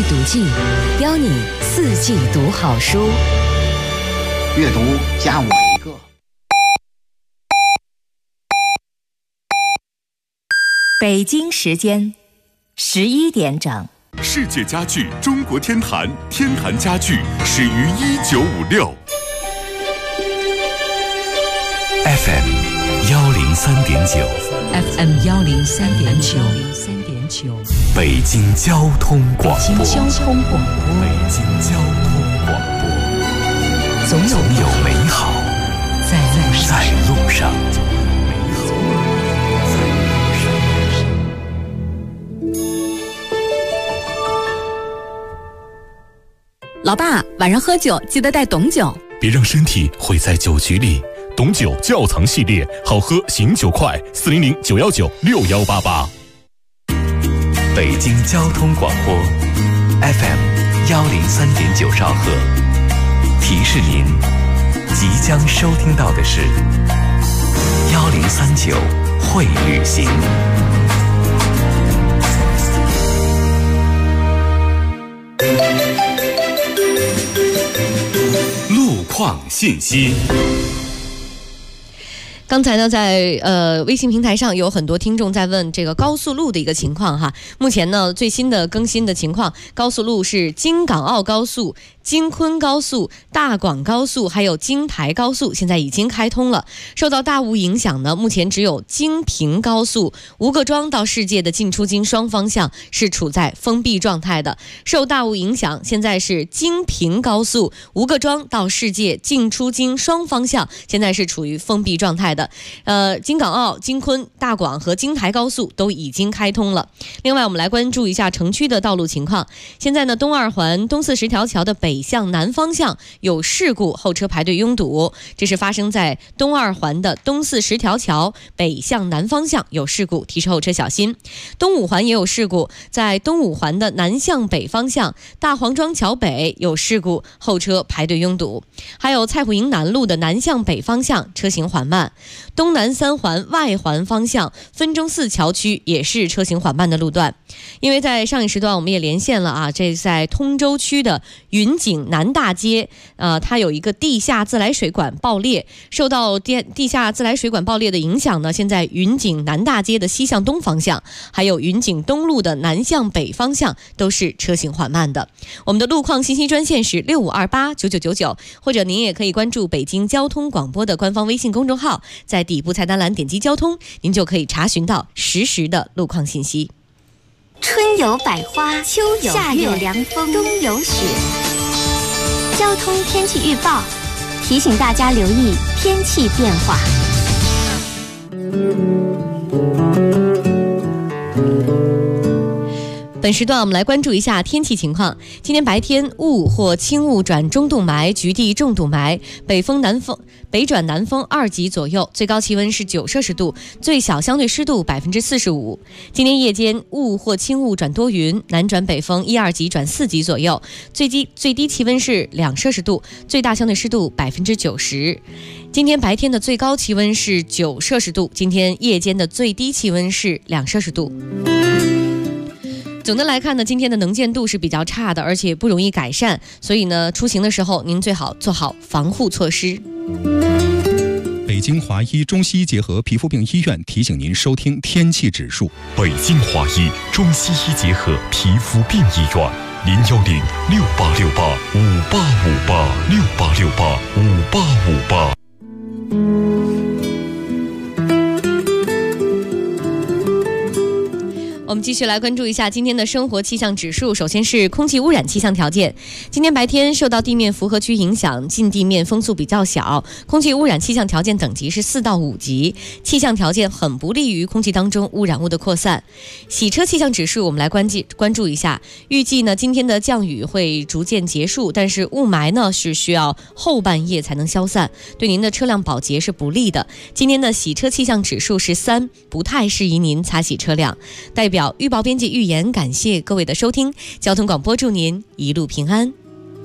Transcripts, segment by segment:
读记，邀你四季读好书。 阅读加我一个。 北京时间11点整。 世界家具中国天坛，天坛家具始于1956。FM 103.9 FM 103.9， 北京交通广播。 北京交通广播， 北京交通广播， 总有美好在路上。 老爸，晚上喝酒记得带董酒， 别让身体毁在酒局里。董酒窖藏系列，好喝醒酒快，400-919-6188。北京交通广播 FM 103.9兆赫，提示您即将收听到的是1039会旅行。路况信息。 刚才呢，在微信平台上有很多听众在问这个高速路的一个情况哈。目前呢，最新的更新的情况，高速路是京港澳高速、京昆高速、大广高速还有京台高速现在已经开通了。受到大雾影响呢，目前只有京平高速吴各庄到世界的进出京双方向是处在封闭状态的。受大雾影响，现在是京平高速吴各庄到世界进出京双方向现在是处于封闭状态的。京港澳、京昆、大广和京台高速都已经开通了。另外，我们来关注一下城区的道路情况。现在呢，东二环东四十条桥的北向南方向有事故，后车排队拥堵。这是发生在东二环的东四十条桥北向南方向有事故，提示后车小心。东五环也有事故，在东五环的南向北方向大黄庄桥北有事故，后车排队拥堵。还有蔡虎营南路的南向北方向车行缓慢。东南三环外环方向分钟寺桥区也是车行缓慢的路段。因为在上一时段我们也连线了啊，这在通州区的云景南大街，它有一个地下自来水管爆裂，受到地下自来水管爆裂的影响呢，现在云景南大街的西向东方向，还有云景东路的南向北方向都是车行缓慢的。我们的路况信息专线是65289999，或者您也可以关注北京交通广播的官方微信公众号，在底部菜单栏点击交通，您就可以查询到实时的路况信息。 春有百花，秋有夏有凉风，冬有雪。交通天气预报提醒大家留意天气变化。 本时段我们来关注一下天气情况。今天白天雾或轻雾转中度霾，局地重度霾，北转南风2级左右，最高气温是9摄氏度，最小相对湿度45%。今天夜间雾或轻雾转多云，南转北风1、2级转4级左右，最低气温是2摄氏度，最大相对湿度90%。今天白天的最高气温是9摄氏度，今天夜间的最低气温是2摄氏度。总的来看呢，今天的能见度是比较差的，而且不容易改善，所以呢，出行的时候您最好做好防护措施。 北京华医中西医结合皮肤病医院提醒您收听天气指数。 北京华医中西医结合皮肤病医院，010-6868-5858，6868-5858。 我们继续来关注一下今天的生活气象指数。首先是空气污染气象条件。今天白天受到地面符合区影响，近地面风速比较小，空气污染气象条件等级是4到5级，气象条件很不利于空气当中污染物的扩散。洗车气象指数我们来关注一下。预计呢，今天的降雨会逐渐结束，但是雾霾呢是需要后半夜才能消散，对您的车辆保洁是不利的。今天的洗车气象指数是3，不太适宜您擦洗车辆。代表预报编辑预言，感谢各位的收听。交通广播祝您一路平安。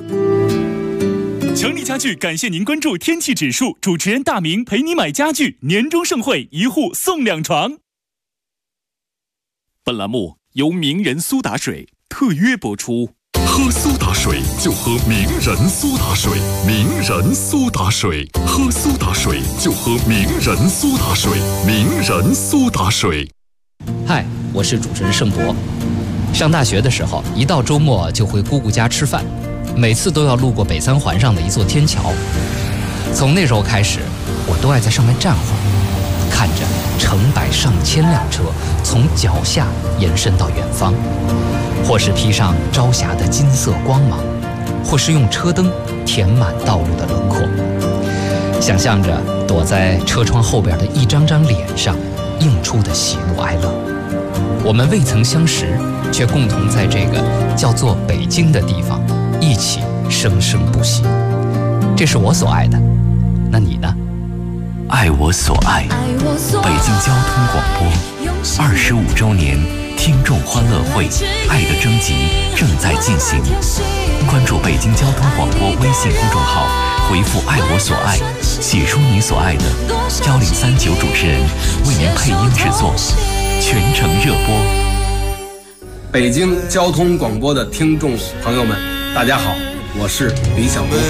强力家具感谢您关注天气指数，主持人大明陪你买家具，年终盛会1户送2床。本栏目由名人苏打水特约播出。 喝苏打水就喝名人苏打水，名人苏打水，喝苏打水就喝名人苏打水，名人苏打水。 嗨，我是主持人盛博。上大学的时候，一到周末就回姑姑家吃饭，每次都要路过北三环上的一座天桥。从那时候开始，我都爱在上面站会儿，看着成百上千辆车从脚下延伸到远方，或是披上朝霞的金色光芒，或是用车灯填满道路的轮廓。想象着躲在车窗后边的一张张脸上映出的喜怒哀乐。我们未曾相识，却共同在这个叫做北京的地方一起生生不息。这是我所爱的，那你呢？ 爱我所爱，北京交通广播25周年听众欢乐会爱的征集正在进行，关注北京交通广播微信公众号，回复爱我所爱，写出你所爱的，1039主持人为您配音制作，全程热播。 北京交通广播的听众朋友们，大家好，我是李晓东。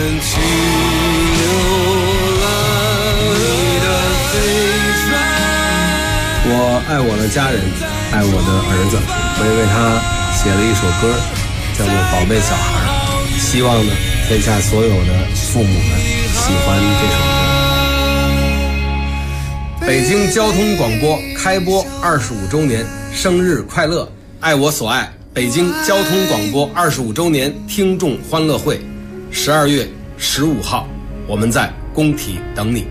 我爱我的家人，爱我的儿子，我也为他写了一首歌，叫做《宝贝小孩》，希望呢天下所有的父母们喜欢这首歌。北京交通广播开播25周年，生日快乐！爱我所爱，北京交通广播25周年听众欢乐会，12月15号，我们在工体等你。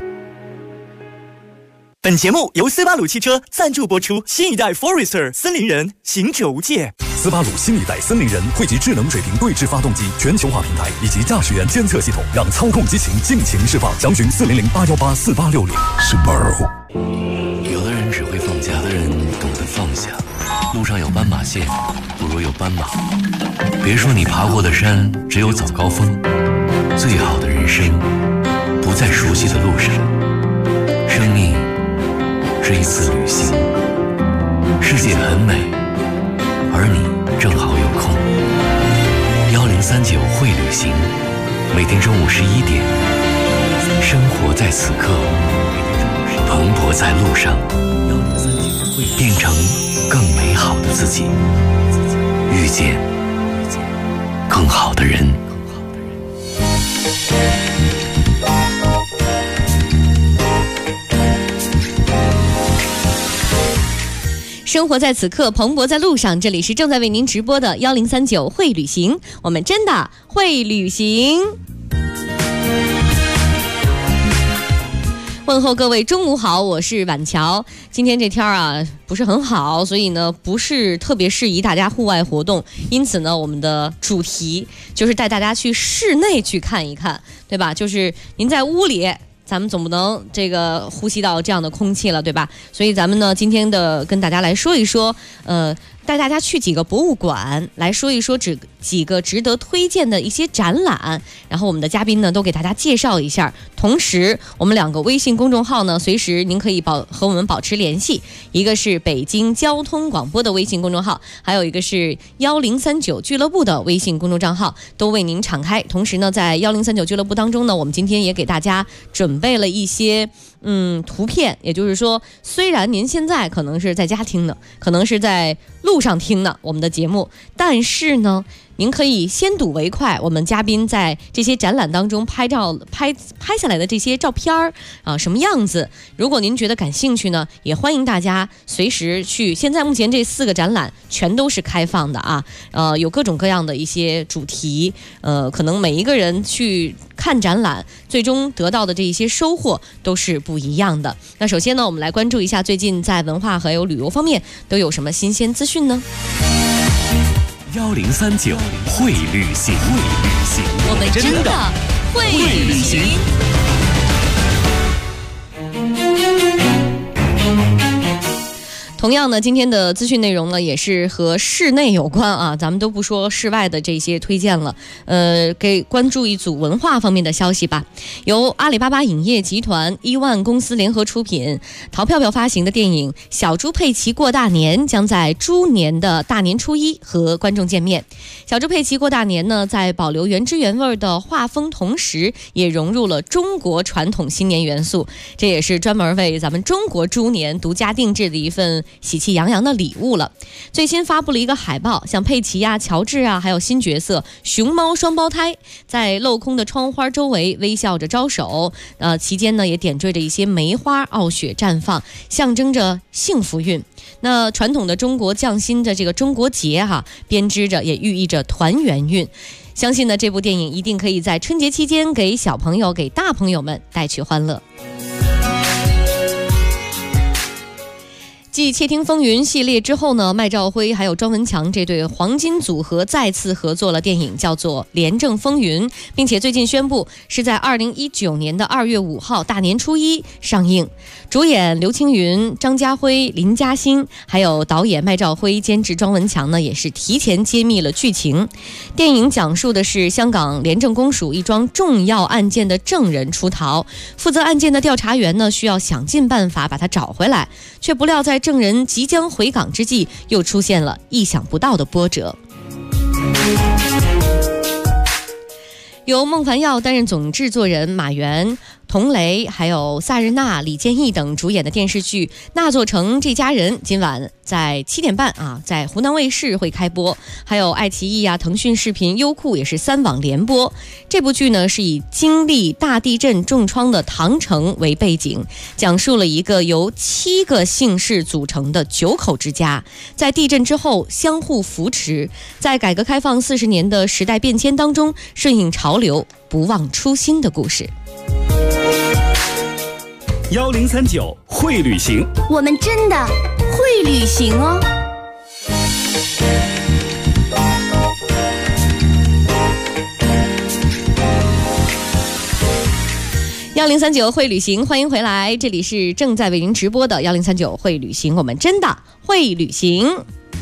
本节目由斯巴鲁汽车赞助播出，新一代 Forester 森林人行者无界。 斯巴鲁新一代森林人汇集智能水平对置发动机、全球化平台以及驾驶员监测系统，让操控激情尽情释放。详询400-818-4860。Subaru。 有的人只会放假，有的人懂得放下。路上有斑马线，不如有斑马。别说你爬过的山只有早高峰，最好的人生不在熟悉的路上。生命是一次旅行，世界很美，而你正好有空。1039会旅行，每天中午11点，生活在此刻，蓬勃在路上，变成更美好的自己，遇见更好的人。 生活在此刻，蓬勃在路上。这里是正在为您直播的1039会旅行，我们真的会旅行。问候各位中午好，我是婉乔。今天这天啊不是很好，所以呢不是特别适宜大家户外活动，因此呢我们的主题就是带大家去室内去看一看，对吧？就是您在屋里，咱们总不能这个呼吸到这样的空气了，对吧？所以咱们呢今天的跟大家来说一说，带大家去几个博物馆，来说一说几个值得推荐的一些展览，然后我们的嘉宾呢都给大家介绍一下。同时我们2个微信公众号呢随时您可以和我们保持联系，一个是北京交通广播的微信公众号，还有一个是1039俱乐部的微信公众账号，都为您敞开。同时呢在1039俱乐部当中呢，我们今天也给大家准备了一些图片，也就是说虽然您现在可能是在家听的，可能是在路上听的我们的节目，但是呢您可以先睹为快，我们嘉宾在这些展览当中拍下来的这些照片啊，什么样子，如果您觉得感兴趣呢，也欢迎大家随时去。现在目前这4个展览全都是开放的啊，有各种各样的一些主题，可能每一个人去看展览最终得到的这一些收获都是不一样的。那首先呢，我们来关注一下最近在文化还有旅游方面都有什么新鲜资讯呢 ？1039会旅行， 我们真的会旅行。 同样呢，今天的资讯内容呢也是和室内有关啊，咱们都不说室外的这些推荐了，给关注一组文化方面的消息吧。由阿里巴巴影业集团、1万公司联合出品，淘票票发行的电影《小猪佩奇过大年》将在猪年的大年初一和观众见面。小猪佩奇过大年呢，在保留原汁原味的画风同时，也融入了中国传统新年元素，这也是专门为咱们中国猪年独家定制的一份喜气洋洋的礼物了。最新发布了一个海报，像佩奇啊、乔治啊，还有新角色熊猫双胞胎，在镂空的窗花周围微笑着招手，期间呢也点缀着一些梅花傲雪绽放，象征着幸福运。那传统的中国匠心的这个中国结编织着也寓意着团圆运。相信呢，这部电影一定可以在春节期间给小朋友、给大朋友们带去欢乐。继《窃听风云》系列之后呢，麦兆辉还有庄文强这对黄金组合再次合作了电影，叫做《廉政风云》，并且最近宣布是在2019年的2月5号大年初一上映。主演刘青云、张家辉、林嘉欣，还有导演麦兆辉、监制庄文强呢，也是提前揭秘了剧情。电影讲述的是香港廉政公署一桩重要案件的证人出逃，负责案件的调查员呢，需要想尽办法把他找回来，却不料在证人即将回港之际，又出现了意想不到的波折。由孟凡耀担任总制作人，马原、童雷还有萨日娜、李建义等主演的电视剧《那座城这家人》今晚在7点半在湖南卫视会开播，还有爱奇艺腾讯视频、优酷也是3网联播。这部剧呢是以经历大地震重创的唐城为背景，讲述了一个由7个姓氏组成的9口之家，在地震之后相互扶持，在改革开放40年的时代变迁当中顺应潮流，不忘初心的故事。 1039会旅行， 我们真的会旅行哦。 1039会旅行，欢迎回来，这里是正在为您直播的1039会旅行，我们真的会旅行。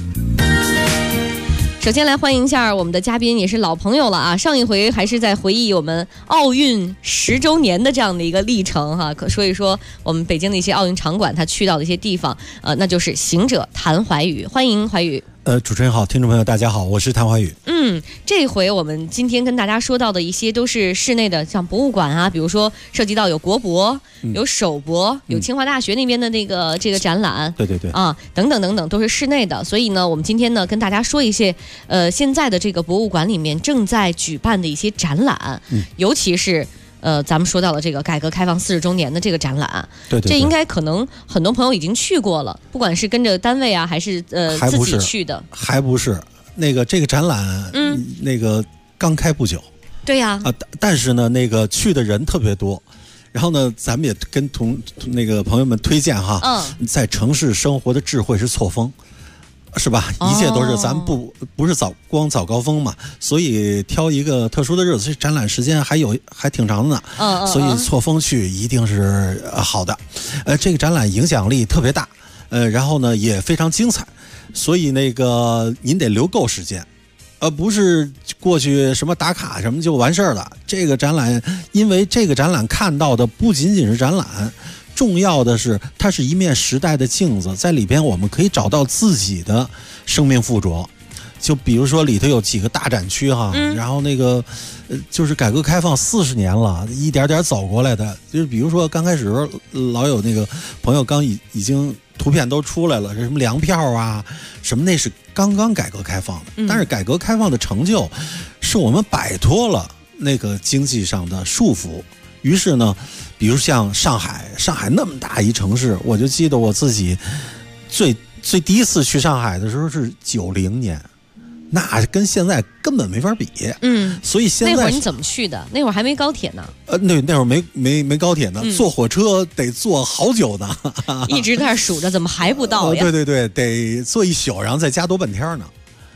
首先来欢迎一下我们的嘉宾，也是老朋友了上一回还是在回忆我们奥运10周年的这样的一个历程可说一说我们北京的一些奥运场馆他去到的一些地方，那就是行者谭怀宇，欢迎怀宇。 主持人好，听众朋友大家好，我是谭怀宇。 这回我们今天跟大家说到的一些都是室内的，像博物馆比如说涉及到有国博、有首博、有清华大学那边的这个展览， 对等等等等都是室内的。所以呢，我们今天呢跟大家说一些现在的这个博物馆里面正在举办的一些展览，尤其是咱们说到了这个改革开放40周年的这个展览， 对， 这应该可能很多朋友已经去过了，不管是跟着单位还是自己去的， 还不是这个展览，刚开不久， 对呀， 但是呢，去的人特别多。然后呢，咱们也跟朋友们推荐在城市生活的智慧是错峰。是吧？一切都是咱们不是光早高峰嘛，所以挑一个特殊的日子，这展览时间还挺长的呢。所以错峰去一定是好的。这个展览影响力特别大，然后呢也非常精彩，所以您得留够时间，不是过去什么打卡什么就完事儿了。这个展览，因为这个展览看到的不仅仅是展览。重要的是，它是一面时代的镜子，在里边我们可以找到自己的生命附着。就比如说里头有几个大展区然后就是改革开放40年了，一点点走过来的。就是比如说刚开始老有朋友已经图片都出来了，什么粮票什么那是刚刚改革开放的。但是改革开放的成就，是我们摆脱了经济上的束缚。于是呢，比如像上海那么大一城市，我就记得我自己最第一次去上海的时候是90年，那跟现在根本没法比。所以现在那会儿你怎么去的？那会儿还没高铁呢。 那会儿没高铁呢，坐火车得坐好久呢， 一直在那数着怎么还不到呀？ 对，得坐一宿，然后再加多半天呢。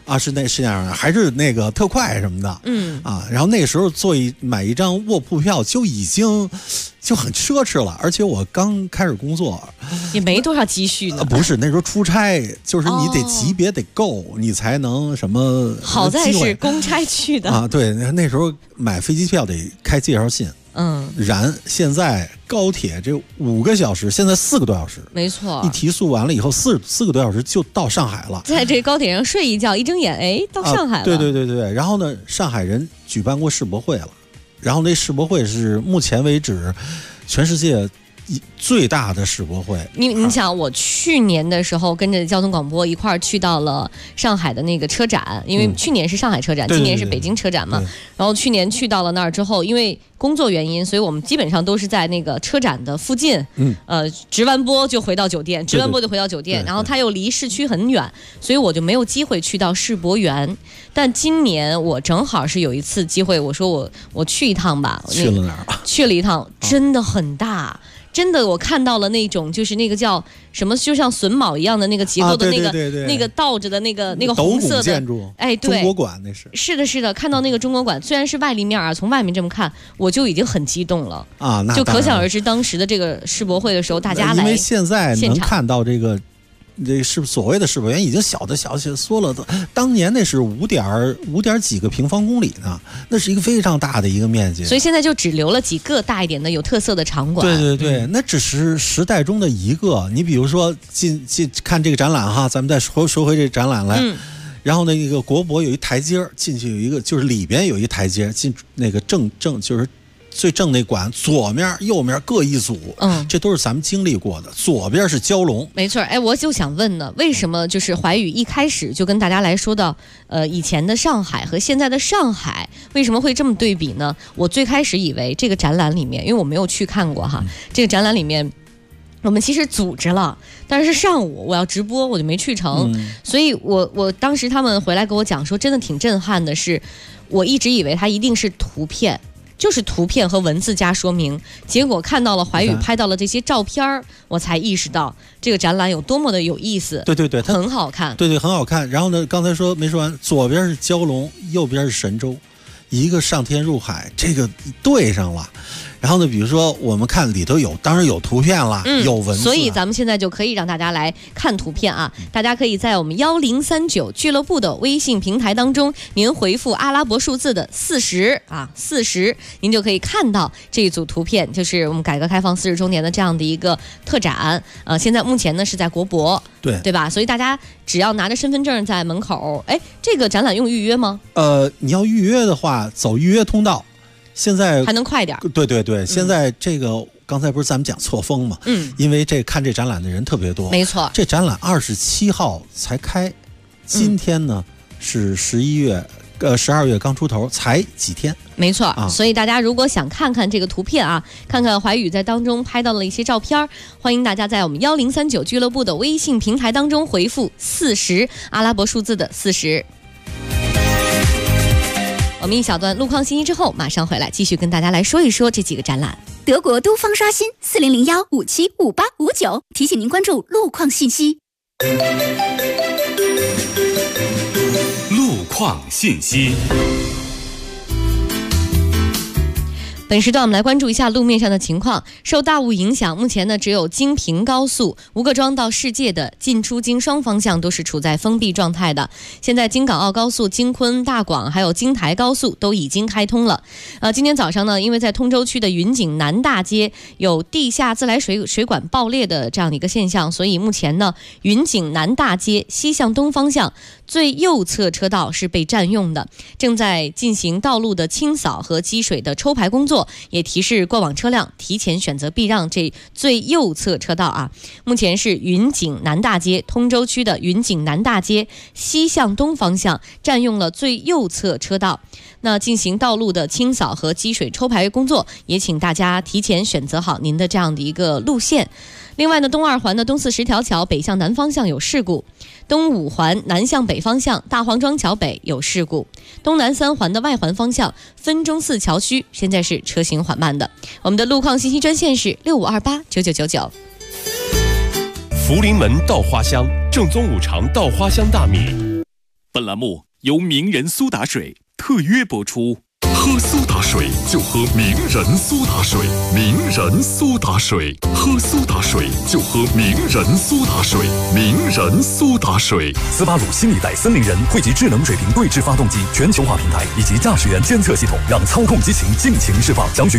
啊，是那样的，还是那个特快什么的，然后那个时候买一张卧铺票就已经就很奢侈了，而且我刚开始工作， 也没多少积蓄呢。 不是那时候出差，就是你得级别得够，你才能什么。 好在是公差去的啊，对，那时候买飞机票得开介绍信。现在高铁这5个小时，现在4个多小时， 没错。 一提速完了以后，4个多小时就到上海了。 在这高铁上睡一觉，一睁眼，哎，到上海了。 对。然后呢，上海人举办过世博会了，然后那世博会是目前为止全世界最大的世博会。 你想，我去年的时候跟着交通广播一块儿去到了上海的那个车展，因为去年是上海车展，今年是北京车展嘛。然后去年去到了那儿之后，因为工作原因，所以我们基本上都是在那个车展的附近，值完播就回到酒店，然后它又离市区很远，所以我就没有机会去到世博园。但今年我正好是有一次机会，我说我去一趟吧。 去了哪儿吧？ 去了一趟，真的很大。真的，我看到了那种就是那个叫什么，就像榫卯一样的那个结构的那个、那个倒着的那个红色的建筑， 哎，对， 中国馆那是。 是的，看到那个中国馆，虽然是外立面啊，从外面这么看，我就已经很激动了啊，那就可想而知，当时的这个世博会的时候，大家来， 因为现在能看到这个是所谓的世博园已经小缩了，当年那是5点几个平方公里呢，那是一个非常大的一个面积， 所以现在就只留了几个大一点的有特色的场馆。 对，那只是时代中的一个。你比如说进看这个展览哈，咱们再说回这展览来。然后那个国博有一台阶进去，有一个就是里边有一台阶进那个正就是最正那馆，左面右面各一组，这都是咱们经历过的。左边是蛟龙， 没错。哎，我就想问呢，为什么就是怀宇一开始就跟大家来说到，以前的上海和现在的上海为什么会这么对比呢？我最开始以为这个展览里面，因为我没有去看过哈，这个展览里面我们其实组织了，但是上午我要直播，我就没去成。所以我当时他们回来跟我讲说，真的挺震撼的是，我一直以为它一定是图片。就是图片和文字加说明，结果看到了怀宇拍到了这些照片，我才意识到这个展览有多么的有意思。 对， 很好看。 对，很好看。然后呢，刚才没说完，左边是蛟龙，右边是神州，一个上天入海，这个对上了。然后呢，比如说我们看里头当然有图片了，有文字， 所以咱们现在就可以让大家来看图片啊。大家可以在我们1039俱乐部的微信平台当中，您回复阿拉伯数字的40啊，40，您就可以看到这一组图片，就是我们改革开放40周年的这样的一个特展。现在目前呢是在国博，对吧？所以大家只要拿着身份证在门口，哎，这个展览用预约吗？ 你要预约的话，走预约通道。现在还能快点。 对，现在这个刚才不是咱们讲错峰嘛？因为看这展览的人特别多， 没错。 这展览27号才开，今天呢是12月刚出头，才几天。 没错，所以大家如果想看看这个图片啊，看看怀宇在当中拍到了一些照片，欢迎大家在我们1039俱乐部的微信平台当中回复40，阿拉伯数字的40。我们一小段路况信息之后，马上回来继续跟大家来说一说这几个展览。 德国都方刷新4001575859，提醒您关注路况信息。 路况信息。 本时段我们来关注一下路面上的情况。受大雾影响，目前呢只有京平高速吴各庄到世界的进出京双方向都是处在封闭状态的。现在京港澳高速京昆大广还有京台高速都已经开通了。今天早上呢，因为在通州区的云锦南大街有地下自来水管爆裂的这样的一个现象，所以目前呢云锦南大街西向东方向最右侧车道是被占用的，正在进行道路的清扫和积水的抽排工作，也提示过往车辆提前选择避让这最右侧车道啊。目前是云锦南大街通州区的云锦南大街西向东方向占用了最右侧车道，那进行道路的清扫和积水抽排工作，也请大家提前选择好您的这样的一个路线。另外呢，东二环的东四十条桥北向南方向有事故，东五环南向北方向大黄庄桥北有事故，东南三环的外环方向分钟寺桥区现在是车行缓慢的。我们的路况信息专线是65289999。 福临门稻花香，正宗五常稻花香大米。 本栏目由名人苏打水特约播出。 喝苏打水就喝名人苏打水，名人苏打水，喝苏打水就喝名人苏打水，名人苏打水。 斯巴鲁新一代森林人汇集智能水平对置发动机、全球化平台以及驾驶员监测系统，让操控激情尽情释放。详询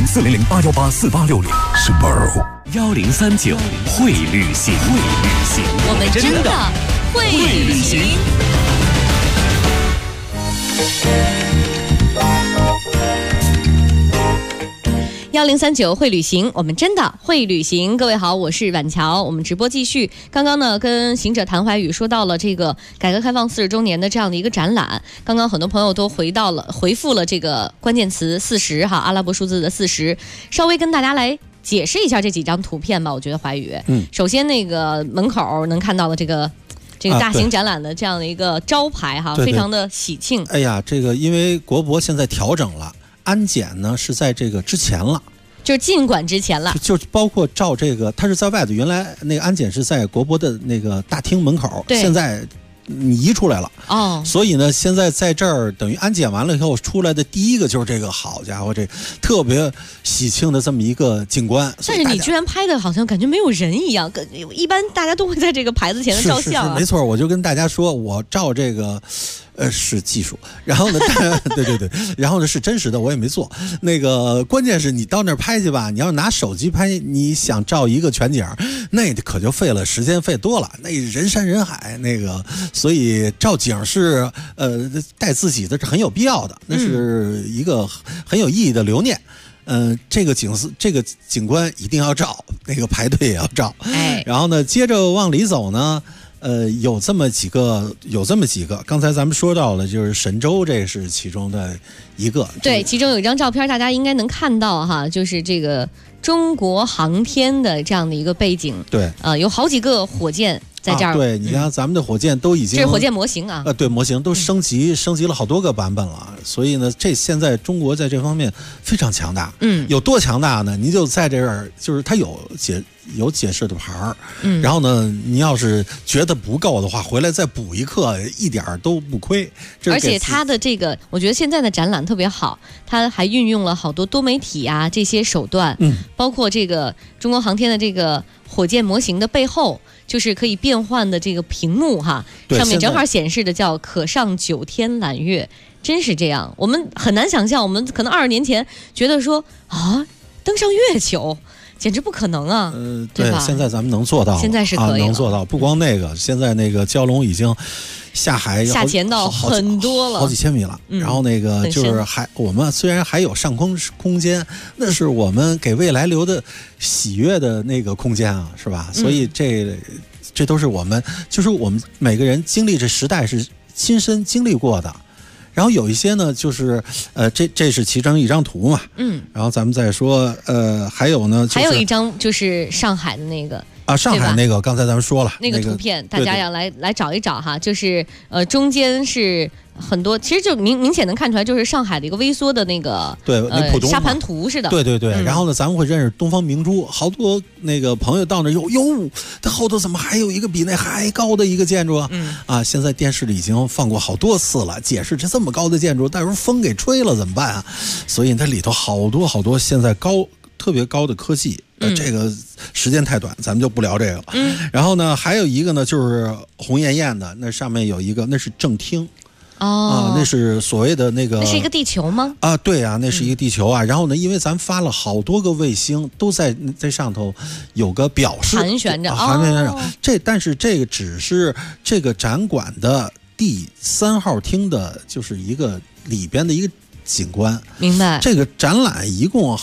400-818-4860。Subaru 1039会旅行， 我们真的会旅行。1039会旅行，我们真的会旅行。各位好，我是婉乔，我们直播继续。刚刚呢，跟行者谭怀宇说到了这个改革开放40周年的这样的一个展览。刚刚很多朋友都回复了这个关键词40哈，阿拉伯数字的40。稍微跟大家来解释一下这几张图片吧。我觉得怀宇，首先那个门口能看到的这个大型展览的这样的一个招牌哈，非常的喜庆。 哎呀，这个因为国博现在调整了。安检呢是在这个之前了， 就是进馆之前了， 就包括照这个，它是在外头，原来那个安检是在国博的那个大厅门口，现在你移出来了哦， 所以呢，现在在这儿等于安检完了以后出来的第一个就是这个，好家伙，这特别喜庆的这么一个景观。 但是你居然拍的好像感觉没有人一样，一般大家都会在这个牌子前的照相啊。 是没错，我就跟大家说，我照这个。是技术，然后呢，对，然后呢是真实的，我也没做。那个关键是你到那儿拍去吧，你要拿手机拍，你想照一个全景，那可就费了时间，费多了，那人山人海，那个，所以照景是带自己的是很有必要的，那是一个很有意义的留念。这个景观一定要照，那个排队也要照。然后呢，接着往里走呢。有这么几个，刚才咱们说到了，就是神舟，这是其中的一个。 对，其中有一张照片，大家应该能看到哈，就是这个中国航天的这样的一个背景。 对， 有好几个火箭在这儿。 对，你看咱们的火箭都已经， 这是火箭模型啊。 对，模型都升级了好多个版本了，所以呢，现在中国在这方面非常强大。有多强大呢？你就在这儿，就是它有解释的牌儿，然后呢，你要是觉得不够的话，回来再补一课，一点都不亏。 而且它的这个，我觉得现在的展览特别好，它还运用了好多多媒体啊这些手段，包括这个中国航天的这个火箭模型的背后，就是可以变换的这个屏幕哈，上面正好显示的叫可上9天揽月，真是这样。我们很难想象，我们可能20年前觉得说啊，登上月球。简直不可能啊！ 对，现在咱们能做到， 现在是可以能做到。不光那个，现在那个蛟龙已经下海下潜到很多了， 好几千米了。然后那个就是我们虽然还有上空间，那是我们给未来留的喜悦的那个空间啊，是吧？所以这都是我们每个人经历这时代是亲身经历过的。然后有一些呢，就是这是其中一张图嘛，然后咱们再说，还有呢， 还有一张就是上海的那个啊，上海那个刚才咱们说了那个图片，大家要来找一找哈，就是中间是很多，其实就明显能看出来，就是上海的一个微缩的那个沙盘图似的。 对，然后呢，咱们会认识东方明珠，好多那个朋友到那哟，它后头怎么还有一个比那还高的一个建筑啊？现在电视里已经放过好多次了，解释这么高的建筑，到时候风给吹了怎么办啊？所以它里头好多现在特别高的科技。这个时间太短，咱们就不聊这个了。然后呢，还有一个呢，就是红艳艳的，那上面有一个，那是正厅。那是所谓的那个， 那是一个地球吗？ 对啊，那是一个地球啊。然后呢，因为咱发了好多个卫星，都在上头有个表示， 盘旋着。 但是这个只是这个展馆的第3号厅的，就是一个里边的一个景观。 明白。 这个展览一共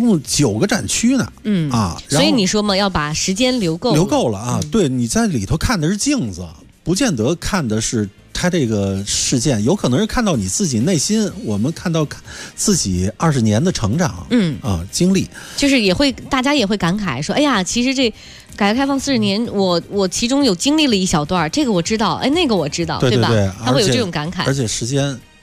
9个展区呢。 所以你说嘛，要把时间留够了啊。对，你在里头看的是镜子，不见得看的是它这个事件，有可能是看到你自己内心，我们看到自己20年的成长，经历， 就是大家也会感慨说，哎呀，其实这改革开放40年，我其中有经历了一小段，这个我知道，那个我知道， 对吧？他会有这种感慨， 而且时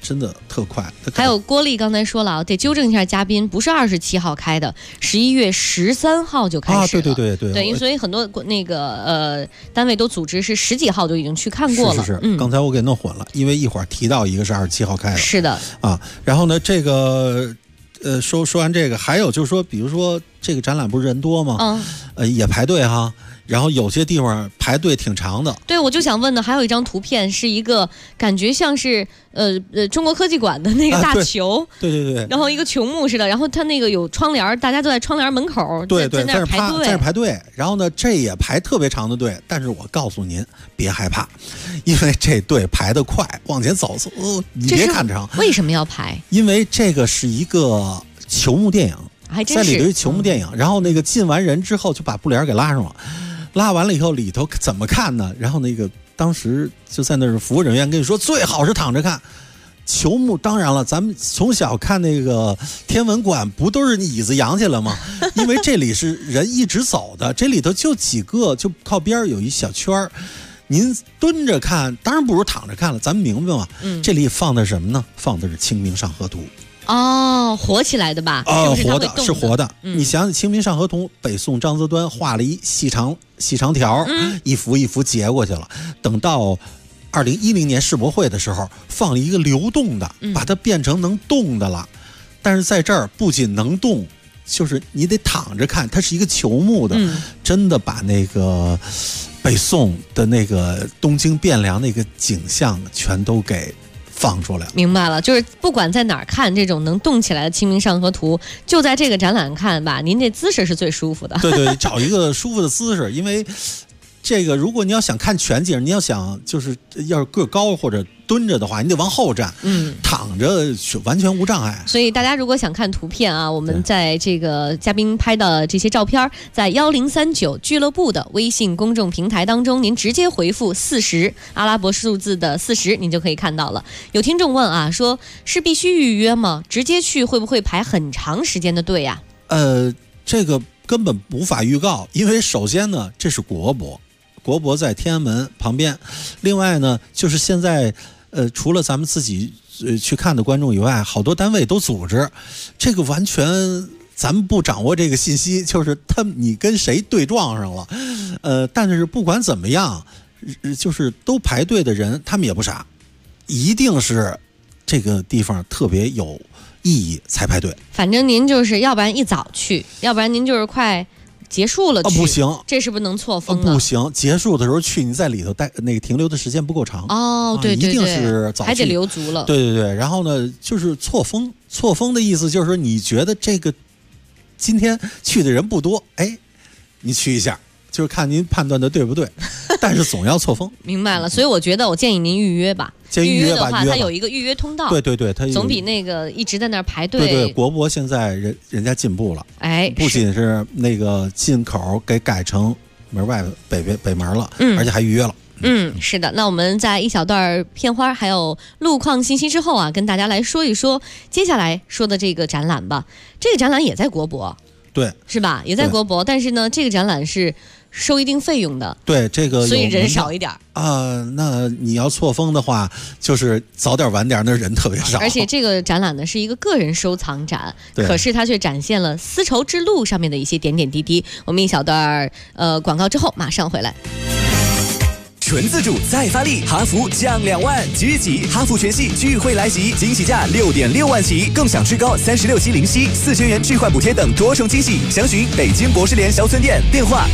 真的特快。 还有郭丽刚才说了，得纠正一下嘉宾，不是27号开的，11月13号就开始了。对，所以很多那个单位都组织是10几号就已经去看过了。 是，刚才我给弄混了，因为一会儿提到一个是27号开的。 是的啊，然后呢，这个说完这个，还有就是说，比如说这个展览不是人多吗？也排队哈。然后有些地方排队挺长的。 对，我就想问呢，还有一张图片是一个感觉像是中国科技馆的那个大球， 对， 然后一个球幕似的，然后它那个有窗帘，大家都在窗帘门口， 对， 在那排队， 在那排队。然后呢，这也排特别长的队，但是我告诉您，别害怕，因为这队排得快，往前走，你别看长。 为什么要排？ 因为这个是一个球幕电影，在里头是球幕电影，然后那个进完人之后就把布帘给拉上了。拉完了以后，里头怎么看呢？然后那个当时就在那儿服务人员跟你说，最好是躺着看。球幕当然了，咱们从小看那个天文馆，不都是椅子扬起来吗？因为这里是人一直走的，这里头就几个，就靠边有一小圈儿。您蹲着看，当然不如躺着看了。咱们明白吗？这里放的什么呢？放的是《清明上河图》。 活起来的吧？ 活的是活的。你想想，《清明上河图》，北宋张择端画了一细长条，一幅一幅截过去了。等到2010年世博会的时候，放了一个流动的，把它变成能动的了。但是在这儿不仅能动，就是你得躺着看，它是一个球幕的，真的把那个北宋的那个东京汴梁那个景象全都给放出来了。 明白了，就是不管在哪儿看这种能动起来的《清明上河图》，就在这个展览看吧，您这姿势是最舒服的。 对，找一个舒服的姿势，因为这个如果你要想看全景，你要想就是要是个高或者蹲着的话，你得往后站，躺着完全无障碍。 所以大家如果想看图片啊，我们在这个嘉宾拍的这些照片，在1039俱乐部的微信公众平台当中，您直接回复40阿拉伯数字的40，您就可以看到了。有听众问啊，说是必须预约吗？直接去会不会排很长时间的队呀？ 这个根本无法预告，因为首先呢，这是国博在天安门旁边，另外呢，就是现在除了咱们自己去看的观众以外，好多单位都组织，这个完全咱们不掌握这个信息，就是你跟谁对撞上了，但是不管怎么样，就是都排队的人，他们也不傻，一定是这个地方特别有意义才排队。 反正您就是要不然一早去，要不然您就是快结束了去， 不行， 这是不是能错峰啊？ 不行，结束的时候去，你在里头待那个停留的时间不够长。 对， 一定是早去， 还得留足了。 对，然后呢，就是错峰。错峰的意思就是说，你觉得这个今天去的人不多，你去一下，就是看您判断的对不对，但是总要错峰。 明白了，所以我觉得我建议您预约吧。预约的话，它有一个预约通道。 对，它总比那个一直在那儿排队。 对，国博现在人家进步了，不仅是那个进口给改成门外北门了，而且还预约了。 是的。那我们在一小段片花还有路况信息之后啊，跟大家来说一说接下来说的这个展览吧。这个展览也在国博， 对， 是吧？也在国博，但是呢，这个展览是收一定费用的。 对，这个所以人少一点那你要错峰的话，就是早点晚点，那人特别少。 而且这个展览呢是一个个人收藏展，可是它却展现了丝绸之路上面的一些点点滴滴。我们一小段广告之后马上回来。 纯自主再发力，哈弗降2万，即即哈弗全系聚会来袭，惊喜价6.6万起，更享至高36期零息，4000元置换补贴等多重惊喜。详询北京博士联销村店，电话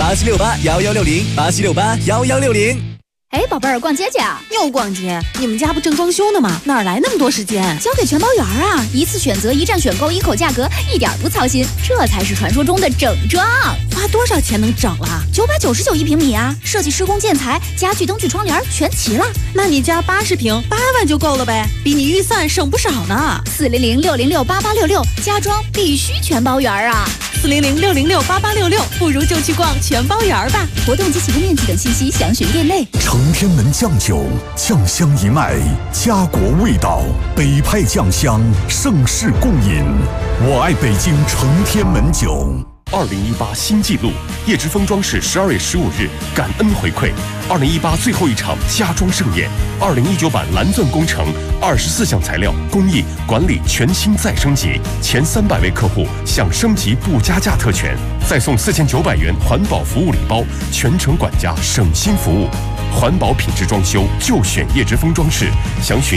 87681160，87681160。 宝贝儿，逛街去啊？ 又逛街？你们家不正装修呢吗？哪来那么多时间？ 交给全包园啊！一次选择，一站选购，一口价格，一点不操心，这才是传说中的整装。 花多少钱能整了 ？999一平米啊！设计、施工、建材、家具、灯具、窗帘全齐了。 那你家80平8万就够了呗，比你预算省不少呢。 400-606-8866，家装必须全包园啊 ！400-606-8866，不如就去逛全包园吧。 活动及起步面积等信息详询店内。 承天门酱酒，酱香一脉，家国味道，北派酱香，盛世共饮。我爱北京承天门酒。 2018新纪录，叶之峰装饰12月15日感恩回馈，2018最后一场家装盛宴， 2019版蓝钻工程，24项材料、工艺、管理全新再升级，前300位客户享升级不加价特权，再送4900元环保服务礼包，全程管家省心服务。环保品质装修就选叶之峰装饰，详询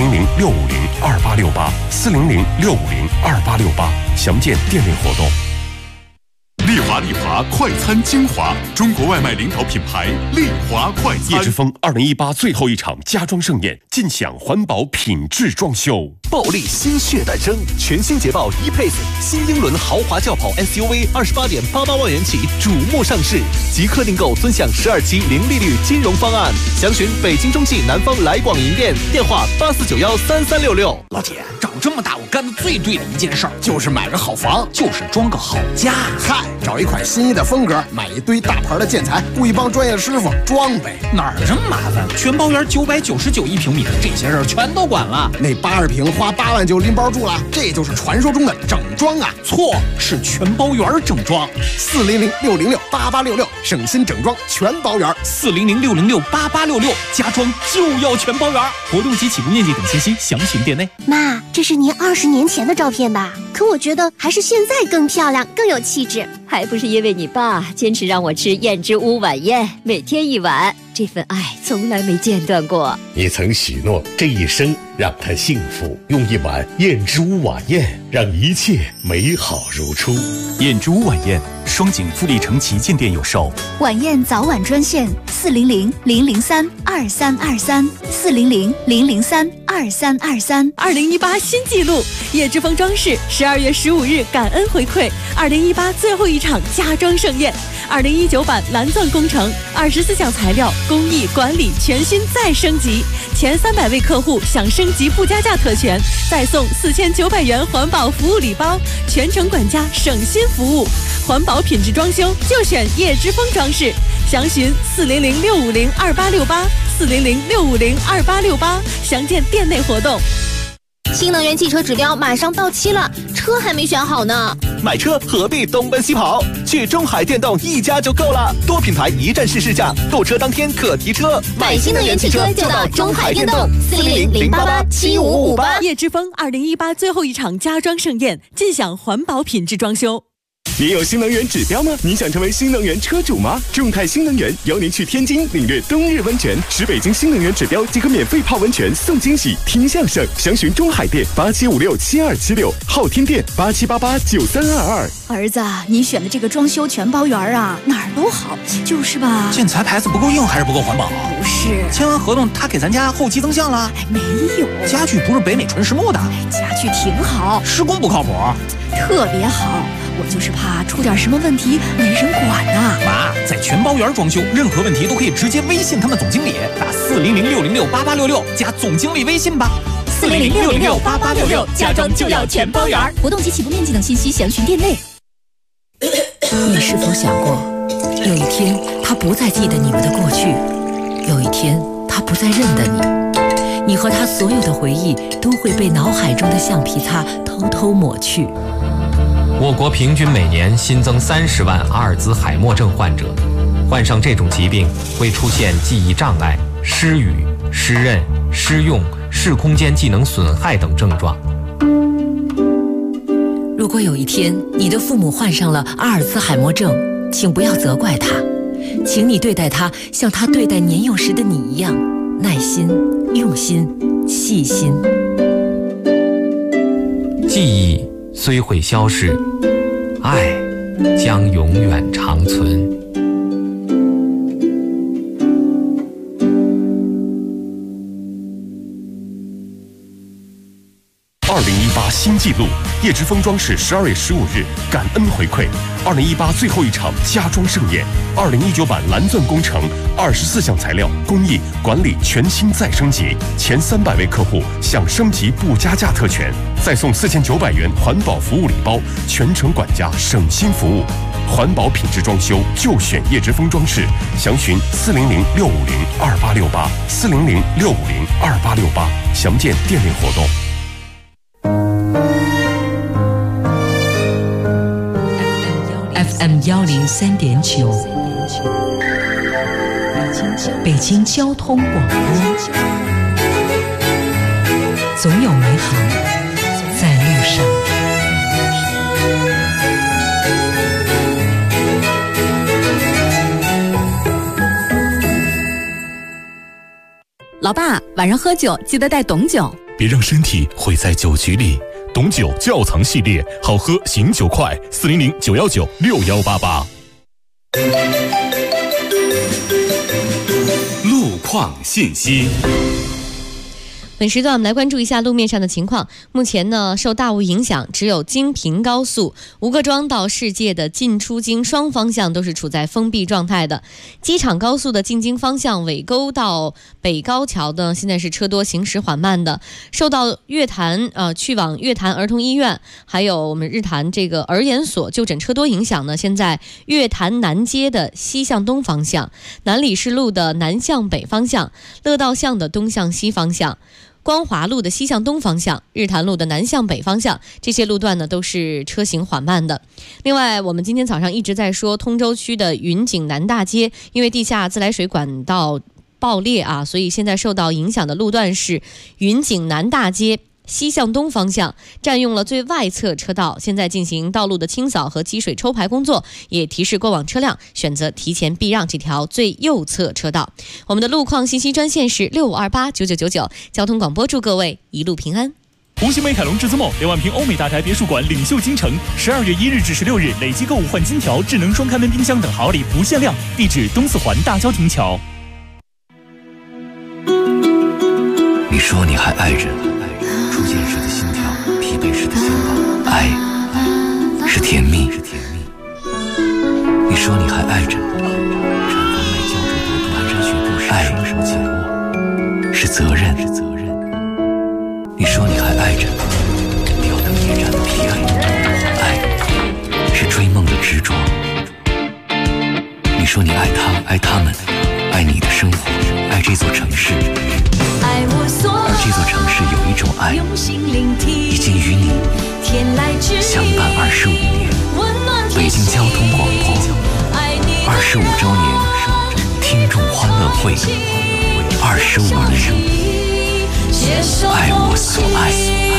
400-650-2868，400-650-2868，详见店内活动。 丽华快餐精华，中国外卖领导品牌丽华快餐。 叶之峰2018最后一场家装盛宴，尽享环保品质装修。 暴力新血诞生，全新捷豹 E-Pace 新英伦豪华轿跑 SUV28.88万元起瞩目上市，即刻订购尊享12期零利率金融方案。详询北京中汽南方来广营店，电话84913366。 老铁，长这么大我干的最对的一件事儿，就是买个好房，就是装个好家。 嗨，找一款心仪的风格，买一堆大牌的建材，雇一帮专业师傅装呗。 哪儿这么麻烦？全包园999一平米，这些事儿全都管了。 那80平花8万就拎包住了，这就是传说中的整装啊！ 错，是全包园整装。 400-606-8866，省心整装全包园。 400-606-8866，家装就要全包园。活动及起步面积等信息详询店内。 妈，这是您20年前的照片吧？可我觉得还是现在更漂亮，更有气质。 还不是因为你爸坚持让我吃燕之屋晚宴，每天1碗，这份爱从来没间断过。 你曾许诺这一生让他幸福，用1碗燕之屋晚宴让一切美好如初。 燕之屋晚宴，双井富力城旗舰店有售。 晚宴早晚专线400-003-2323，400-003-2323。 2018新纪录，叶之峰装饰12月15日感恩回馈2018最后一场家装盛宴，2019版蓝钻工程，24项材料、工艺、管理全新再升级，前300位客户享升级不加价特权，再送4900元环保服务礼包，全程管家省心服务，环保品质装修就选叶之峰装饰，详询400-650-2868，400-650-2868，详见店内活动。 新能源汽车指标马上到期了，车还没选好呢。 买车何必东奔西跑？去中海电动一家就够了，多品牌一站式试驾，购车当天可提车。 买新能源汽车就到中海电动，400-088-7558。 叶之峰2018最后一场家装盛宴，尽享环保品质装修。 您有新能源指标吗？您想成为新能源车主吗？众泰新能源邀您去天津领略冬日温泉，使北京新能源指标即可免费泡温泉送惊喜听相声。详询中海店87567276，昊天店87889322。 儿子，你选的这个装修全包园啊，哪儿都好，就是吧？ 建材牌子不够硬还是不够环保？ 不是， 签完合同他给咱家后期增项了？ 没有， 家具不是北美纯实木的， 家具挺好， 施工不靠谱， 特别好。我就是怕出点什么问题没人管呐。 妈，在全包园装修，任何问题都可以直接微信他们总经理，打400-606-8866加总经理微信吧。 400-606-8866，家装就要全包园。活动及起步面积等信息详询店内。 你是否想过，有一天他不再记得你们的过去，有一天他不再认得你，你和他所有的回忆都会被脑海中的橡皮擦偷偷抹去。 我国平均每年新增30万阿尔兹海默症患者，患上这种疾病会出现记忆障碍、失语、失认、失用、视空间技能损害等症状。 如果有一天你的父母患上了阿尔兹海默症，请不要责怪他，请你对待他像他对待年幼时的你一样，耐心、用心、细心。 记忆虽会消逝，爱将永远长存。 2018新纪录，叶之峰装饰12月15日感恩回馈2018最后一场家装盛宴，2019版蓝钻工程，24项材料、工艺、管理全新再升级，前300位客户享升级不加价特权，再送4900元环保服务礼包，全程管家省心服务。环保品质装修就选叶之峰装饰，详询400-650-2868，400-650-2868，详见店内活动。 FM 103.9， 北京交通广播，总有美好在路上。 老爸，晚上喝酒记得带董酒， 别让身体毁在酒局里。董酒窖藏系列，好喝醒酒快，400-919-6188。 路况信息。 本时段我们来关注一下路面上的情况。目前呢，受大雾影响，只有京平高速吴各庄到世界的进出京双方向都是处在封闭状态的。机场高速的进京方向尾沟到北高桥呢，现在是车多，行驶缓慢的。受到乐坛去往乐坛儿童医院，还有我们日坛这个儿研所就诊车多影响呢，现在乐坛南街的西向东方向，南礼士路的南向北方向，乐道巷的东向西方向，光华路的西向东方向，日坛路的南向北方向，这些路段呢都是车行缓慢的。另外，我们今天早上一直在说通州区的云景南大街，因为地下自来水管道爆裂啊，所以现在受到影响的路段是云景南大街西向东方向，占用了最外侧车道，现在进行道路的清扫和积水抽排工作，也提示过往车辆选择提前避让这条最右侧车道。我们的路况信息专线是65289999，交通广播祝各位一路平安。 红星美凯龙至尊梦2万平欧美大宅别墅馆领袖京城，12月1日至16日累计购物换金条、智能双开门冰箱等好礼不限量，地址东四环大郊亭桥。 你说你还爱着，出现时的心跳，疲惫时的心跳，爱是甜蜜。你说你还爱着，产房内胶着朵蹒跚学步时爱双手紧握，是责任。你说你还爱着，吊灯夜战的疲惫，爱是追梦的执着。你说你爱他，爱他们，爱你的生活，爱这座城市。而这座城市有一种爱，已经与你相伴25年。北京交通广播25周年听众欢乐会，25年，爱我所爱。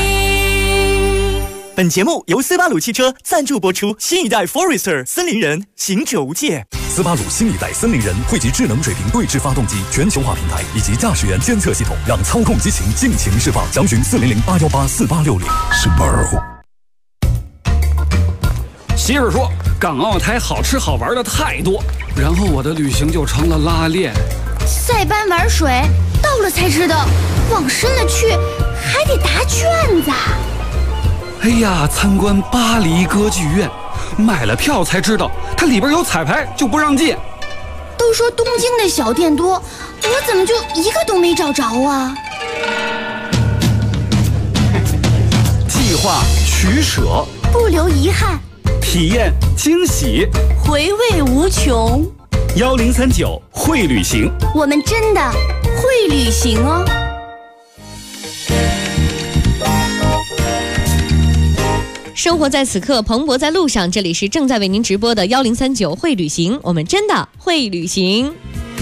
本节目由斯巴鲁汽车赞助播出，新一代 Forester 森林人，行者无界。 斯巴鲁新一代森林人汇集智能水平对置发动机、全球化平台以及驾驶员监测系统，让操控激情尽情释放。详询400-818-4860。Subaru。 媳妇说，港澳台好吃好玩的太多，然后我的旅行就成了拉练。 塞班玩水，到了才知道，往深了去还得答卷子。 哎呀，参观巴黎歌剧院，买了票才知道，它里边有彩排，就不让进。 都说东京的小店多，我怎么就一个都没找着啊？ 计划取舍， 不留遗憾， 体验惊喜， 回味无穷。 1039会旅行， 我们真的会旅行哦。 生活在此刻，蓬勃在路上。这里是正在为您直播的1039会旅行，我们真的会旅行。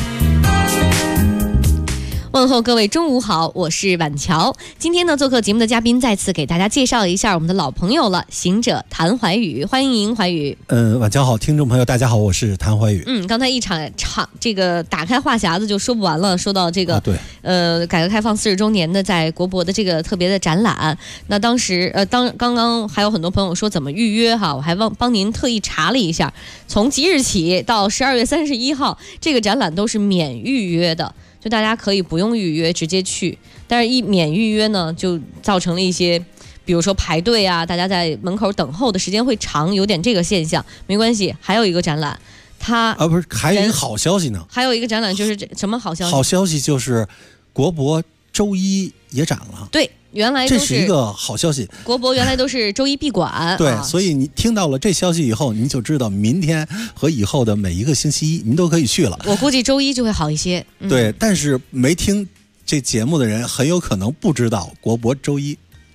问候各位中午好，我是婉乔。今天呢，做客节目的嘉宾再次给大家介绍一下我们的老朋友了，行者谭怀宇，欢迎怀宇。 婉乔好，听众朋友大家好，我是谭怀宇。 刚才一场这个打开话匣子就说不完了，说到这个改革开放40周年的在国博的这个特别的展览。那当时刚刚还有很多朋友说怎么预约哈，我还帮您特意查了一下，从即日起到12月31号，这个展览都是免预约的。就大家可以不用预约直接去，但是一免预约呢，就造成了一些，比如说排队啊，大家在门口等候的时间会长，有点这个现象。没关系，还有一个展览， 不是，还有一个好消息呢。 还有一个展览就是什么好消息？ 好消息就是国博周一也展了。 对。原来这是一个好消息， 国博原来都是周一闭馆。 对，所以你听到了这消息以后，你就知道明天和以后的每一个星期一，您都可以去了。 我估计周一就会好一些。 对，但是没听这节目的人很有可能不知道国博周一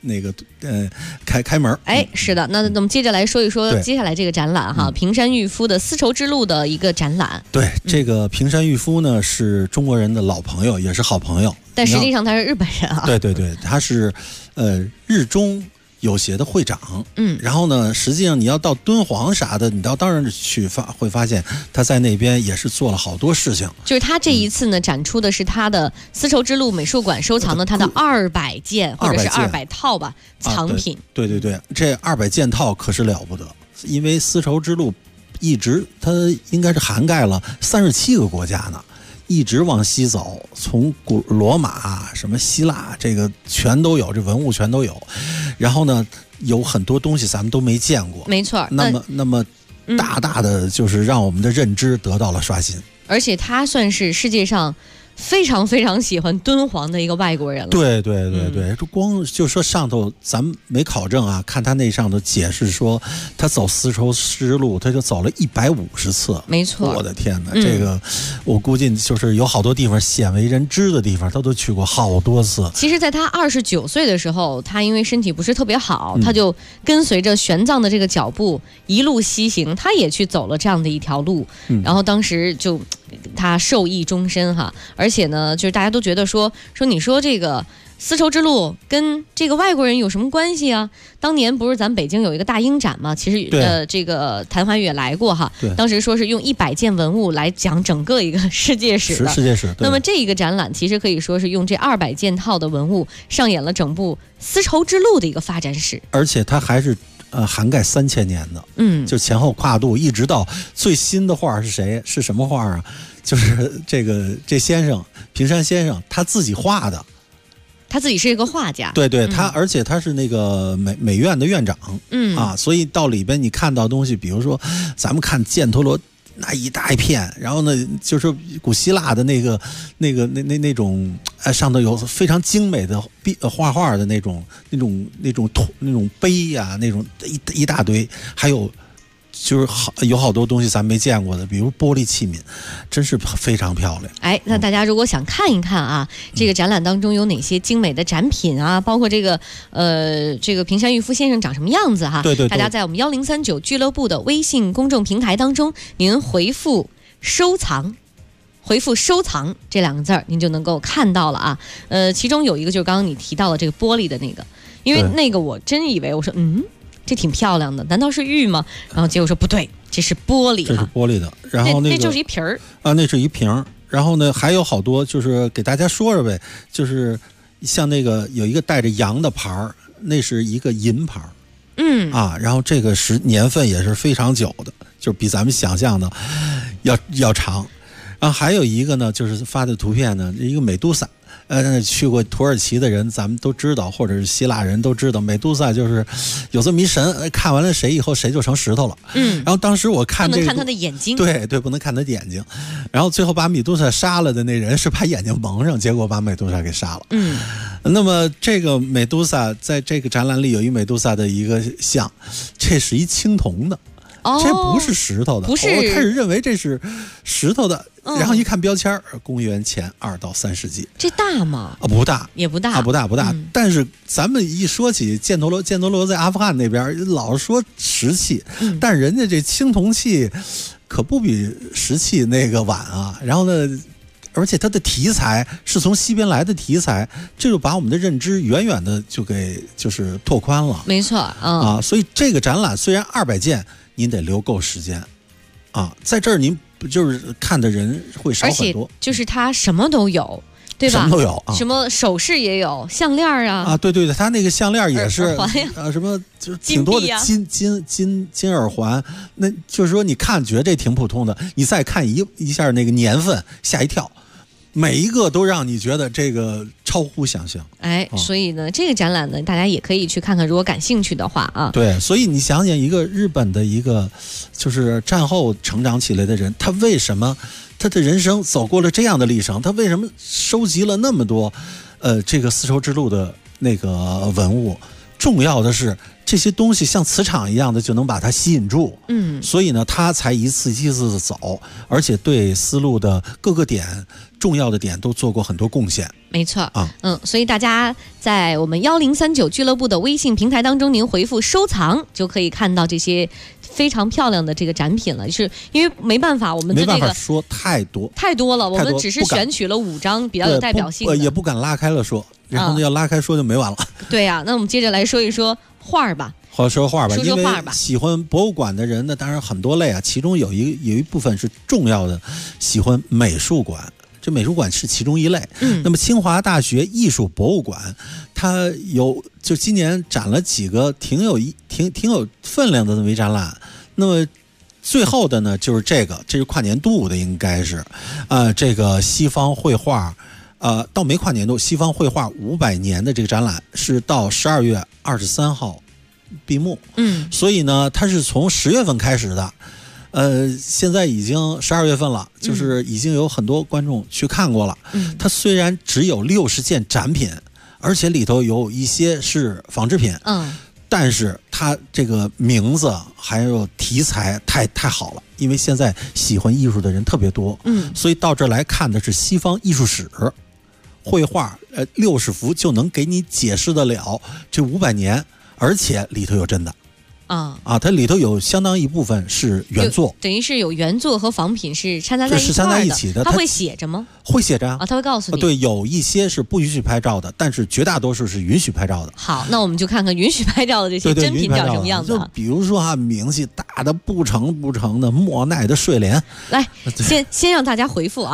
那个开门。 哎，是的，那我们接着来说一说接下来这个展览哈，平山郁夫的丝绸之路的一个展览。 对，这个平山郁夫呢是中国人的老朋友，也是好朋友， 但实际上他是日本人啊。 对对对，他是日中友协的会长，然后呢，实际上你要到敦煌啥的，你到当然去会发现他在那边也是做了好多事情。 就是他这一次呢，展出的是他的丝绸之路美术馆收藏的他的200件或者是200套吧藏品。 对对对，这200件套可是了不得，因为丝绸之路一直它应该是涵盖了37个国家呢。一直往西走，从罗马、什么希腊，这个全都有，这文物全都有。然后呢，有很多东西咱们都没见过， 没错。 那么大大的就是让我们的认知得到了刷新。 而且他算是世界上非常非常喜欢敦煌的一个外国人了。 对对对对，光就说上头咱们没考证啊，看他那上头解释说，他走丝绸之路，他就走了150次。 没错， 我的天哪，这个我估计就是有好多地方鲜为人知的地方，他都去过好多次。 其实，在他29岁的时候，他因为身体不是特别好，他就跟随着玄奘的这个脚步一路西行，他也去走了这样的一条路，然后当时就他受益终身哈。而且呢，就是大家都觉得说你说这个丝绸之路跟这个外国人有什么关系啊？当年不是咱北京有一个大英展嘛？其实这个谭华宇也来过哈。当时说是用100件文物来讲整个一个世界史的。 世界史。 那么这一个展览其实可以说是用这200件套的文物上演了整部丝绸之路的一个发展史。 而且它还是涵盖3000年的，就前后跨度，一直到最新的画是谁？是什么画啊？就是这先生平山先生他自己画的， 他自己是一个画家。 对对，而且他是那个美院的院长，所以到里边你看到东西，比如说咱们看犍陀罗那一大一片，然后呢就是古希腊的那种上头有非常精美的画的那种碑呀，那种一大堆，还有就是有好多东西咱没见过的，比如玻璃器皿，真是非常漂亮。 哎，那大家如果想看一看啊，这个展览当中有哪些精美的展品啊，包括这个平山郁夫先生长什么样子哈？ 对， 大家在我们1039俱乐部的微信公众平台当中，您回复收藏这2个字儿，您就能够看到了啊。其中有一个就是刚刚你提到的这个玻璃的那个，因为那个我真以为我说这挺漂亮的，难道是玉吗？然后结果说不对，这是玻璃， 这是玻璃的。然后那就是一瓶儿啊，那是一瓶。然后呢，还有好多，就是给大家说说呗，就是像那个有一个带着羊的牌儿，那是一个银牌儿，然后这个年份也是非常久的，就比咱们想象的要长。然后还有一个呢，就是发的图片呢，一个美杜莎。去过土耳其的人咱们都知道，或者是希腊人都知道，美杜莎就是有这么一神，看完了谁以后谁就成石头了。然后当时我看不能看他的眼睛， 对，不能看他的眼睛。然后最后把美杜莎杀了的那人是把眼睛蒙上，结果把美杜莎给杀了。那么这个美杜莎在这个展览里有一美杜莎的一个像，这是一青铜的。这不是石头的， 不是， 我开始认为这是石头的，然后一看标签，公元前2到3世纪。 这大吗？ 不大， 也不大， 不大。但是咱们一说起犍陀罗在阿富汗那边老说石器，但人家这青铜器可不比石器那个晚啊。然后呢，而且它的题材是从西边来的题材，这就把我们的认知远远的就是拓宽了。 没错所以这个展览虽然200件。您得留够时间，在这儿您就是看的人会少很多， 而且就是它什么都有，对吧？ 什么都有， 什么首饰也有，项链啊， 对，它那个项链也是耳环呀， 什么就是挺多的金耳环，那就是说你看觉得这挺普通的，你再看一下那个年份，吓一跳。每一个都让你觉得这个超乎想象。 所以呢，这个展览呢，大家也可以去看看，如果感兴趣的话啊。 对，所以你想想，一个日本的一个就是战后成长起来的人，他为什么他的人生走过了这样的历程？他为什么收集了那么多这个丝绸之路的那个文物？重要的是这些东西像磁场一样的就能把它吸引住，所以呢，他才一次一次的走，而且对丝路的各个点、重要的点都做过很多贡献。 没错啊，所以大家在我们1039俱乐部的微信平台当中，您回复收藏就可以看到这些非常漂亮的这个展品了。是因为没办法，我们的这个没办法说太多了， 我们只是选取了5张比较有代表性的， 也不敢拉开了说，然后呢要拉开说就没完了。 对呀，那我们接着来说一说画吧。 说画吧， 说说画吧。 因为喜欢博物馆的人呢，当然很多类啊，其中有一部分是重要的，喜欢美术馆。这美术馆是其中一类。那么清华大学艺术博物馆，它就今年展了几个挺有分量的那么一展览。那么最后的呢，就是这是跨年度的，应该是，这个西方绘画。到没跨年度，西方绘画500年的这个展览是到12月23号闭幕。所以呢，它是从10月份开始的，现在已经12月份了，就是已经有很多观众去看过了。它虽然只有60件展品，而且里头有一些是仿制品，但是它这个名字还有题材太好了，因为现在喜欢艺术的人特别多，所以到这儿来看的是西方艺术史。绘画60幅就能给你解释得了这500年，而且里头有真的它里头有相当一部分是原作， 等于是有原作和仿品是掺杂在一起的。它会写着吗？ 会写着他会告诉你。 对，有一些是不允许拍照的，但是绝大多数是允许拍照的。 好，那我们就看看允许拍照的这些真品长什么样子。 就比如说名气大的不成的莫奈的睡莲。 来，先让大家回复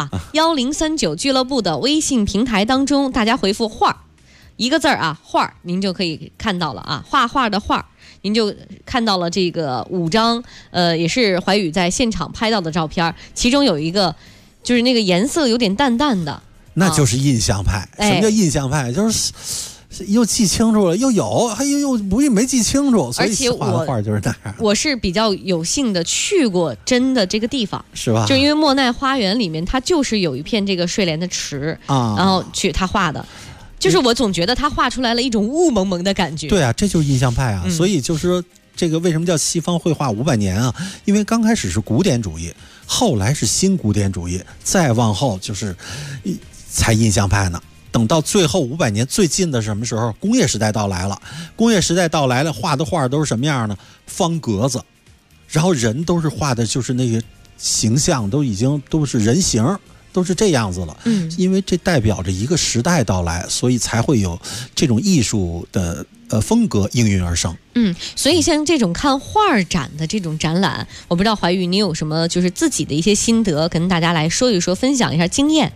1039俱乐部的微信平台当中，大家回复画，1个字画，您就可以看到了画画的画。您就看到了这个5张，也是怀宇在现场拍到的照片，其中有一个就是那个颜色有点淡淡的， 那就是印象派。什么叫印象派？就是又记清楚了，又没记清楚，所以画的画就是那样。 我是比较有幸的去过真的这个地方， 是吧？ 就因为莫奈花园里面，它就是有一片这个睡莲的池然后他画的。就是我总觉得他画出来了一种雾蒙蒙的感觉。 对啊，这就是印象派啊。所以就是说，这个为什么叫西方绘画500年啊？因为刚开始是古典主义，后来是新古典主义，再往后就是才印象派呢。等到最后500年最近的什么时候？工业时代到来了。工业时代到来了，画的画都是什么样呢？方格子，然后人都是画的就是那个形象都是人形。都是这样子了，因为这代表着一个时代到来，所以才会有这种艺术的风格应运而生。 所以像这种看画展的这种展览，我不知道怀宇你有什么就是自己的一些心得，跟大家来说一说，分享一下经验。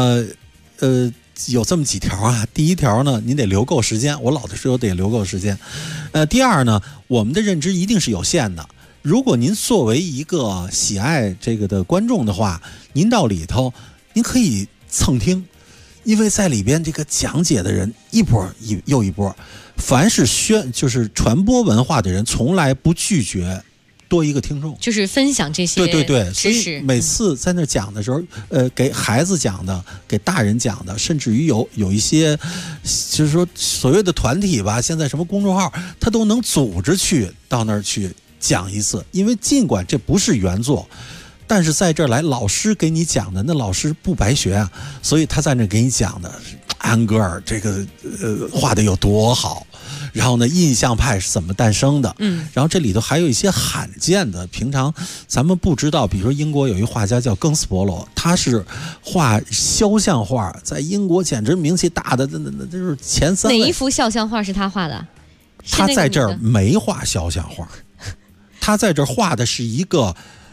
有这么几条第一条呢，您得留够时间，我老的时候得留够时间。第二呢，我们的认知一定是有限的。如果您作为一个喜爱这个的观众的话，您到里头，您可以蹭听，因为在里边这个讲解的人一波又一波，凡是就是传播文化的人，从来不拒绝多一个听众， 就是分享这些对，所以每次在那讲的时候，给孩子讲的，给大人讲的，甚至于有一些，就是说所谓的团体吧，现在什么公众号，他都能组织去到那儿去讲一次，因为尽管这不是原作，但是在这儿来老师给你讲的，那老师不白学啊，所以他在那给你讲的安格尔这个画的有多好，然后呢印象派是怎么诞生的，然后这里头还有一些罕见的，平常咱们不知道，比如说英国有一画家叫庚斯伯罗，他是画肖像画，在英国简直名气大的，那就是前3位。 哪一幅肖像画是他画的？ 他在这儿没画肖像画。他在这画的是一个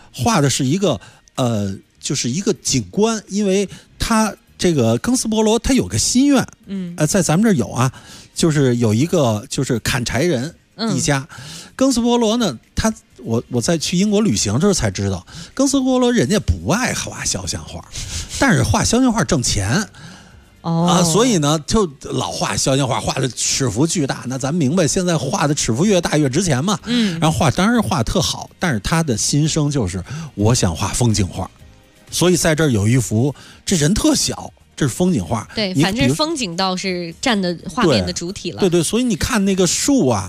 就是一个景观，因为他这个庚斯伯罗他有个心愿，在咱们这儿有就是有一个就是砍柴人一家，庚斯伯罗呢，我在去英国旅行的时候才知道，庚斯伯罗人家不爱画肖像画，但是画肖像画挣钱。所以呢，就老画肖像画，画的尺幅巨大。那咱明白，现在画的尺幅越大越值钱嘛。然后当然画特好，但是他的心声就是我想画风景画，所以在这儿有一幅，这人特小，这是风景画。 对，反正风景倒是占的画面的主体了。 对，所以你看那个树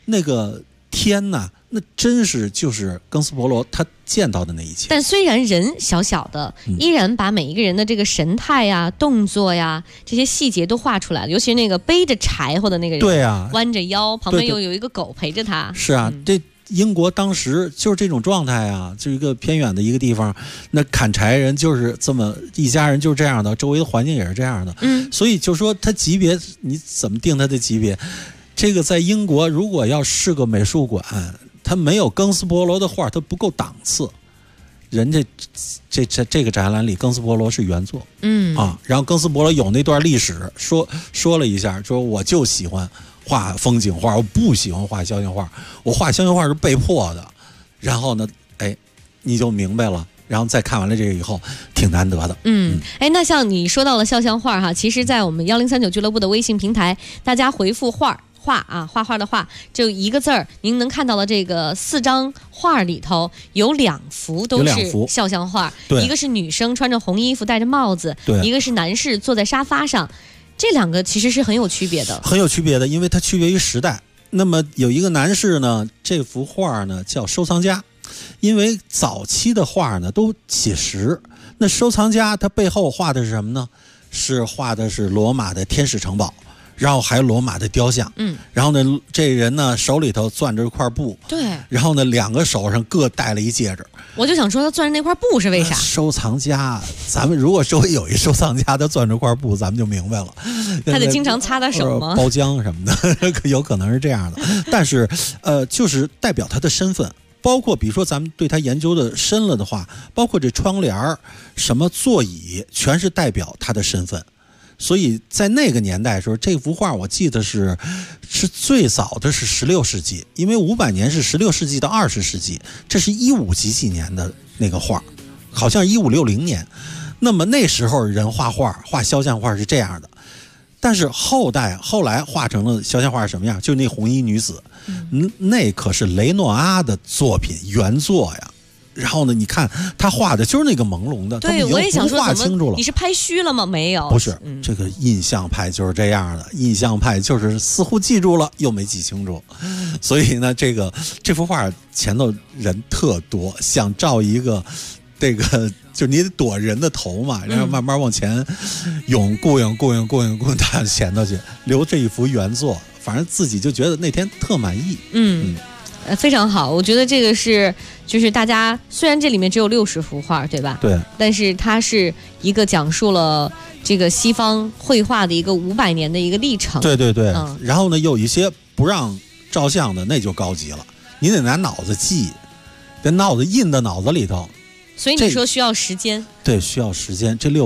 那个天呐，那真是就是庚斯伯罗他见到的那一切。 但虽然人小小的，依然把每一个人的这个神态呀、动作呀这些细节都画出来了。尤其是那个背着柴火的那个人， 对啊， 弯着腰，旁边又有一个狗陪着他。 是啊，这英国当时就是这种状态啊，就一个偏远的一个地方，那砍柴人就是这么一家人就是这样的，周围的环境也是这样的。所以就说他级别你怎么定他的级别？这个在英国如果要是个美术馆，他没有庚斯伯罗的画，他不够档次。人家这个展览里，庚斯伯罗是原作，然后庚斯伯罗有那段历史，说了一下，说我就喜欢画风景画，我不喜欢画肖像画，我画肖像画是被迫的。然后呢，你就明白了。然后再看完了这个以后，挺难得的。 那像你说到了肖像画哈，其实在我们1039俱乐部的微信平台，大家回复画画的画，就一个字儿，您能看到的这个4张画里头有2幅都是肖像画，一个是女生穿着红衣服戴着帽子，一个是男士坐在沙发上，这2个其实是很有区别的， 因为它区别于时代。那么有一个男士呢，这幅画呢叫收藏家，因为早期的画呢都写实，那收藏家他背后画的是什么呢？画的是罗马的天使城堡，然后还有罗马的雕像，然后呢，这人呢手里头攥着一块布， 对， 然后呢2个手上各戴了一戒指。 我就想说，他攥着那块布是为啥？ 收藏家，咱们如果周围有一收藏家，他攥着块布，咱们就明白了。 他得经常擦手吗？ 包浆什么的，有可能是这样的。但是，就是代表他的身份。包括比如说咱们对他研究的深了的话，包括这窗帘什么座椅，全是代表他的身份。所以在那个年代的时候，这幅画我记得是最早的是16世纪，因为500年是16世纪到20世纪，这是15几年的那个画，好像1560年。那么那时候人画肖像画是这样的。但是后来画成了肖像画是什么样？就是那红衣女子，那可是雷诺阿的作品原作呀。然后呢，你看他画的就是那个朦胧的， 对，我也想说， 画清楚了。 你是拍虚了吗？没有， 不是，这个印象派就是这样的，印象派就是似乎记住了又没记清楚，所以呢，这幅画前头人特多，想照一个这个。就你得躲人的头嘛，然后慢慢往前雇佣到前头去，留这一幅原作，反正自己就觉得那天特满意。 非常好，我觉得这个就是大家虽然这里面只有60幅画，对吧？ 对。 但是它是一个讲述了这个西方绘画的一个500年的一个历程。 对。然后呢，有一些不让照相的，那就高级了，你得拿脑子记，得脑子印到脑子里头。 所以你说需要时间， 对，需要时间。这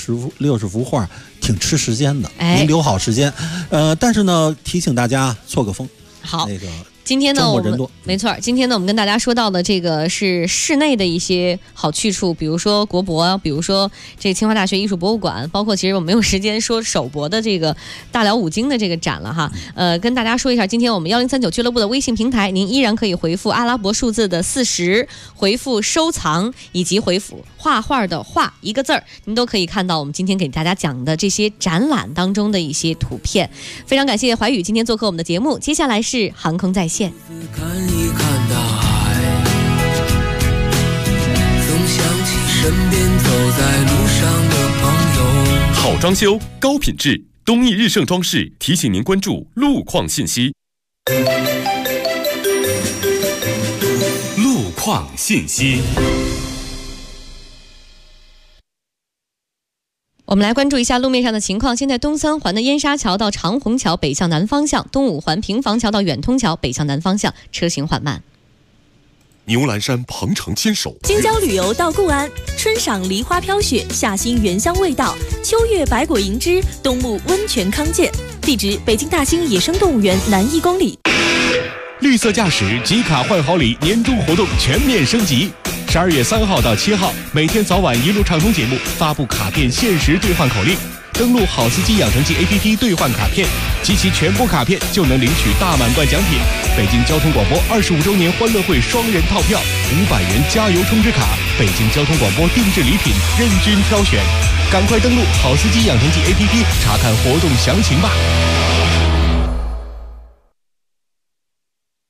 60幅画挺吃时间的，您留好时间。但是呢，提醒大家错个峰。 好， 那个今天呢，我们没错。今天呢，我们跟大家说到的这个是室内的一些好去处，比如说国博，比如说这个清华大学艺术博物馆，包括其实我们没有时间说首博的这个大辽五经的这个展了哈。跟大家说一下，今天我们1039俱乐部的微信平台，您依然可以回复阿拉伯数字的40，回复收藏以及回复画画的画一个字儿，您都可以看到我们今天给大家讲的这些展览当中的一些图片。非常感谢怀宇今天做客我们的节目，接下来是航空在线。 看一看大海，总想起身边走在路上的朋友。 好装修，高品质，东义日盛装饰提醒您关注路况信息。路况信息。 我们来关注一下路面上的情况。现在东三环的燕莎桥到长虹桥北向南方向，东五环平房桥到远通桥北向南方向车行缓慢。 牛栏山鹏城牵手， 京郊旅游到固安，春赏梨花飘雪，夏欣原香味道，秋月百果银枝，冬沐温泉康健。地址：北京大兴野生动物园南1公里。 绿色驾驶集卡换好礼年终活动全面升级。12月3号到7号，每天早晚一路畅通节目发布卡片限时兑换口令，登录好司机养成记 APP 兑换卡片，集齐全部卡片就能领取大满贯奖品。北京交通广播25周年欢乐会双人套票，500元加油充值卡，北京交通广播定制礼品任君挑选，赶快登录好司机养成记 APP 查看活动详情吧。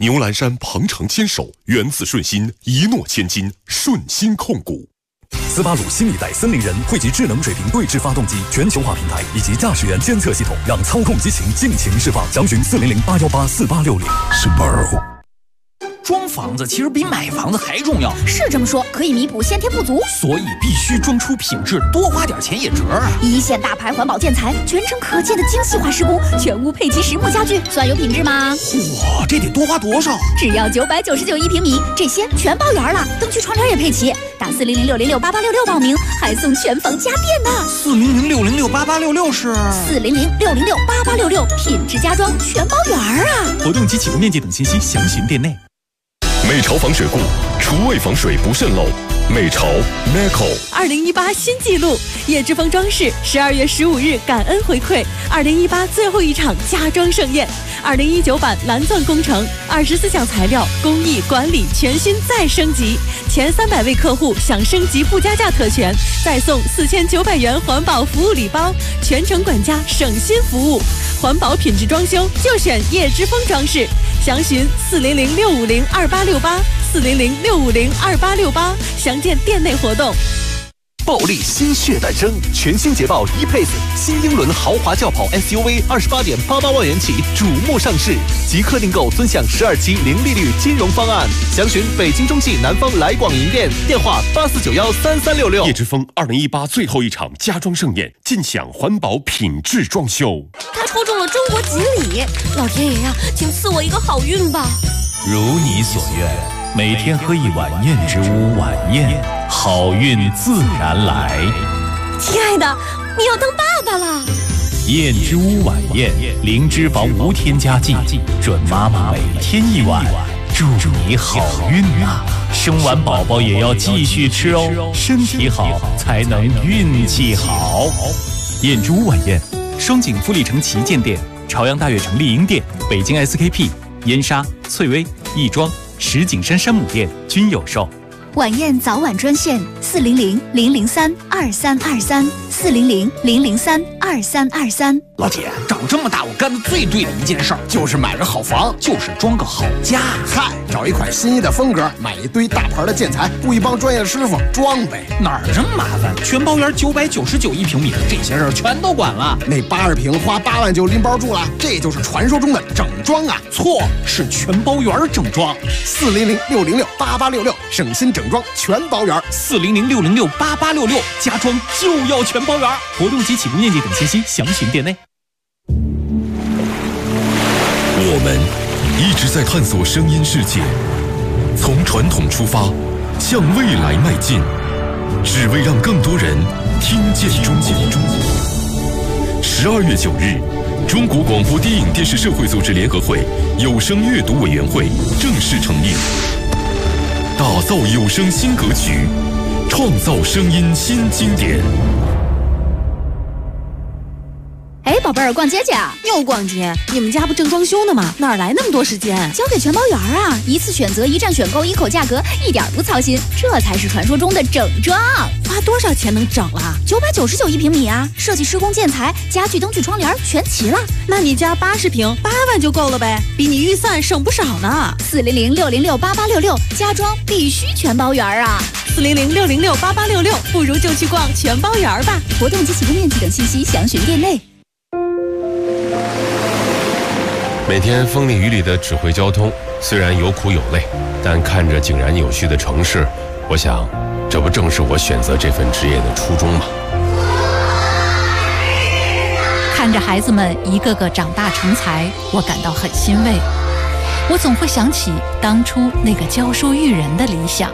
牛栏山鹏程牵手，源自顺心，一诺千金，顺心控股。 斯巴鲁新一代森林人汇集智能水平对置发动机全球化平台以及驾驶员监测系统，让操控激情尽情释放。详询400-818-4860。Subaru。 装房子其实比买房子还重要， 是这么说，可以弥补先天不足， 所以必须装出品质，多花点钱也值啊！ 一线大牌环保建材，全程可见的精细化施工，全屋配齐实木家具，算有品质吗？ 哇，这得多花多少？ 只要9991平米，这些全包圆了，灯区窗帘也配齐。打400-606-8866报名，还送全房家电呢。 400-606-8866是 400-606-8866，品质家装全包圆啊！ 活动及起步面积等信息详询店内。 美潮防水固，厨卫防水不渗漏。美潮 Neco。 2018新纪录，叶之峰装饰12月15日感恩回馈2018最后一场家装盛宴。2019版蓝钻工程24项材料工艺管理全新再升级，前300位客户享升级不加价特权，再送4900元环保服务礼包，全程管家省心服务，环保品质装修就选叶之峰装饰。详询400-650-2868，400-650-2868，详见店内活动。 暴力新血诞生，全新捷豹 E-Pace 新英伦豪华轿跑 SUV28.88万元起瞩目上市，即刻订购尊享12期零利率金融方案。详询北京中汽南方来广营店，电话84913366。 叶之峰2018最后一场家装盛宴，尽享环保品质装修。 他抽中了中国锦鲤，老天爷呀，请赐我一个好运吧！ 如你所愿，每天喝一碗燕之屋晚宴，好运自然来。 亲爱的，你要当爸爸了。 燕之屋晚宴，零脂肪无添加剂，准妈妈每天一碗，祝你好运啊！生完宝宝也要继续吃哦，身体好才能运气好。燕之屋晚宴，双井富力城旗舰店、朝阳大悦城丽婴店、北京 SKP、燕莎、翠微、亦庄、石景山山姆店均有售。 晚宴早晚专线400-003-2323，400-003-2323。 老铁，长这么大我干的最对的一件事儿就是买个好房， 就是装个好家。 嗨，找一款心仪的风格，买一堆大牌的建材，雇一帮专业师傅装呗。 哪儿这么麻烦？全包圆9991平米，这些事儿全都管了。 那80平花8万就拎包住了，这就是传说中的整装啊！ 错，是全包圆整装。 400-606-8866，省心整装全包圆。 400-606-8866，家装就要全包圆。活动及起步面积等信息详询店内。 我们一直在探索声音世界，从传统出发，向未来迈进，只为让更多人听见中国。12月9日，中国广播电影电视社会组织联合会有声阅读委员会正式成立，打造有声新格局，创造声音新经典。 哎，宝贝儿，逛街去啊？ 又逛街？你们家不正装修呢吗？哪来那么多时间？ 交给全包圆啊！一次选择，一站选购，一口价格，一点不操心，这才是传说中的整装。 花多少钱能整了 ？9991平米啊！设计、施工、建材、家具、灯具、窗帘全齐了。 那你家80平8万就够了呗，比你预算省不少呢。 400-606-8866，家装必须全包圆啊 ！400-606-8866，不如就去逛全包圆吧。 活动及起步面积等信息详询店内。 每天风里雨里的指挥交通，虽然有苦有累，但看着井然有序的城市，我想，这不正是我选择这份职业的初衷吗？ 看着孩子们一个个长大成才，我感到很欣慰。我总会想起当初那个教书育人的理想。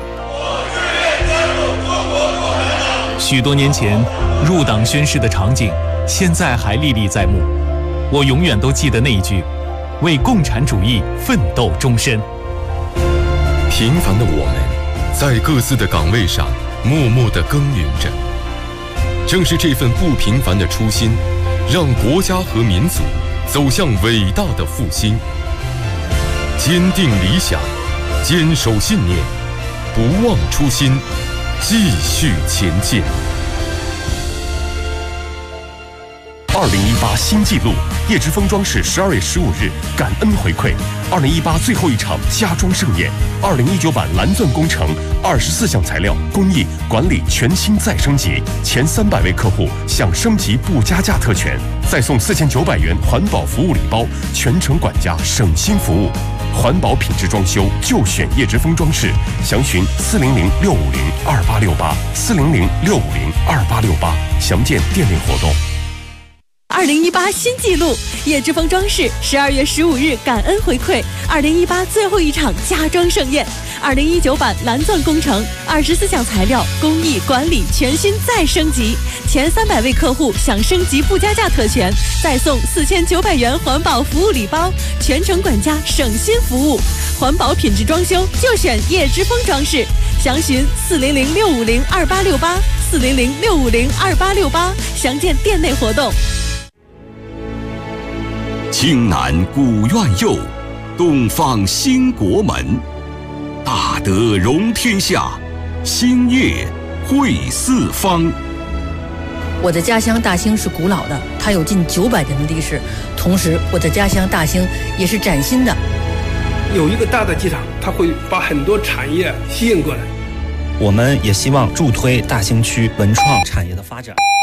许多年前入党宣誓的场景，现在还历历在目。我永远都记得那一句：为共产主义奋斗终身。 平凡的我们，在各自的岗位上默默地耕耘着。正是这份不平凡的初心，让国家和民族走向伟大的复兴。坚定理想，坚守信念，不忘初心，继续前进。2018新纪录， 叶之峰装饰12月15日感恩回馈2018最后一场家装盛宴，2019版蓝钻工程24项材料工艺管理全新再升级，前300位客户享升级不加价特权，再送4900元环保服务礼包，全程管家省心服务。环保品质装修就选叶之峰装饰，详询400-650-2868，400-650-2868，详见店内活动。 2018新纪录，叶之峰装饰12月15日感恩回馈2018最后一场家装盛宴，2019版蓝钻工程24项材料工艺管理全新再升级，前300位客户享升级不加价特权，再送4900元环保服务礼包，全程管家省心服务。环保品质装修就选叶之峰装饰，详询400-650-2868，400-650-2868，详见店内活动。 青南古院右，东方兴国门，大德容天下，兴业惠四方。 我的家乡大兴是古老的，它有近900年的历史，同时我的家乡大兴也是崭新的。 有一个大的机场，它会把很多产业吸引过来。 我们也希望助推大兴区文创产业的发展。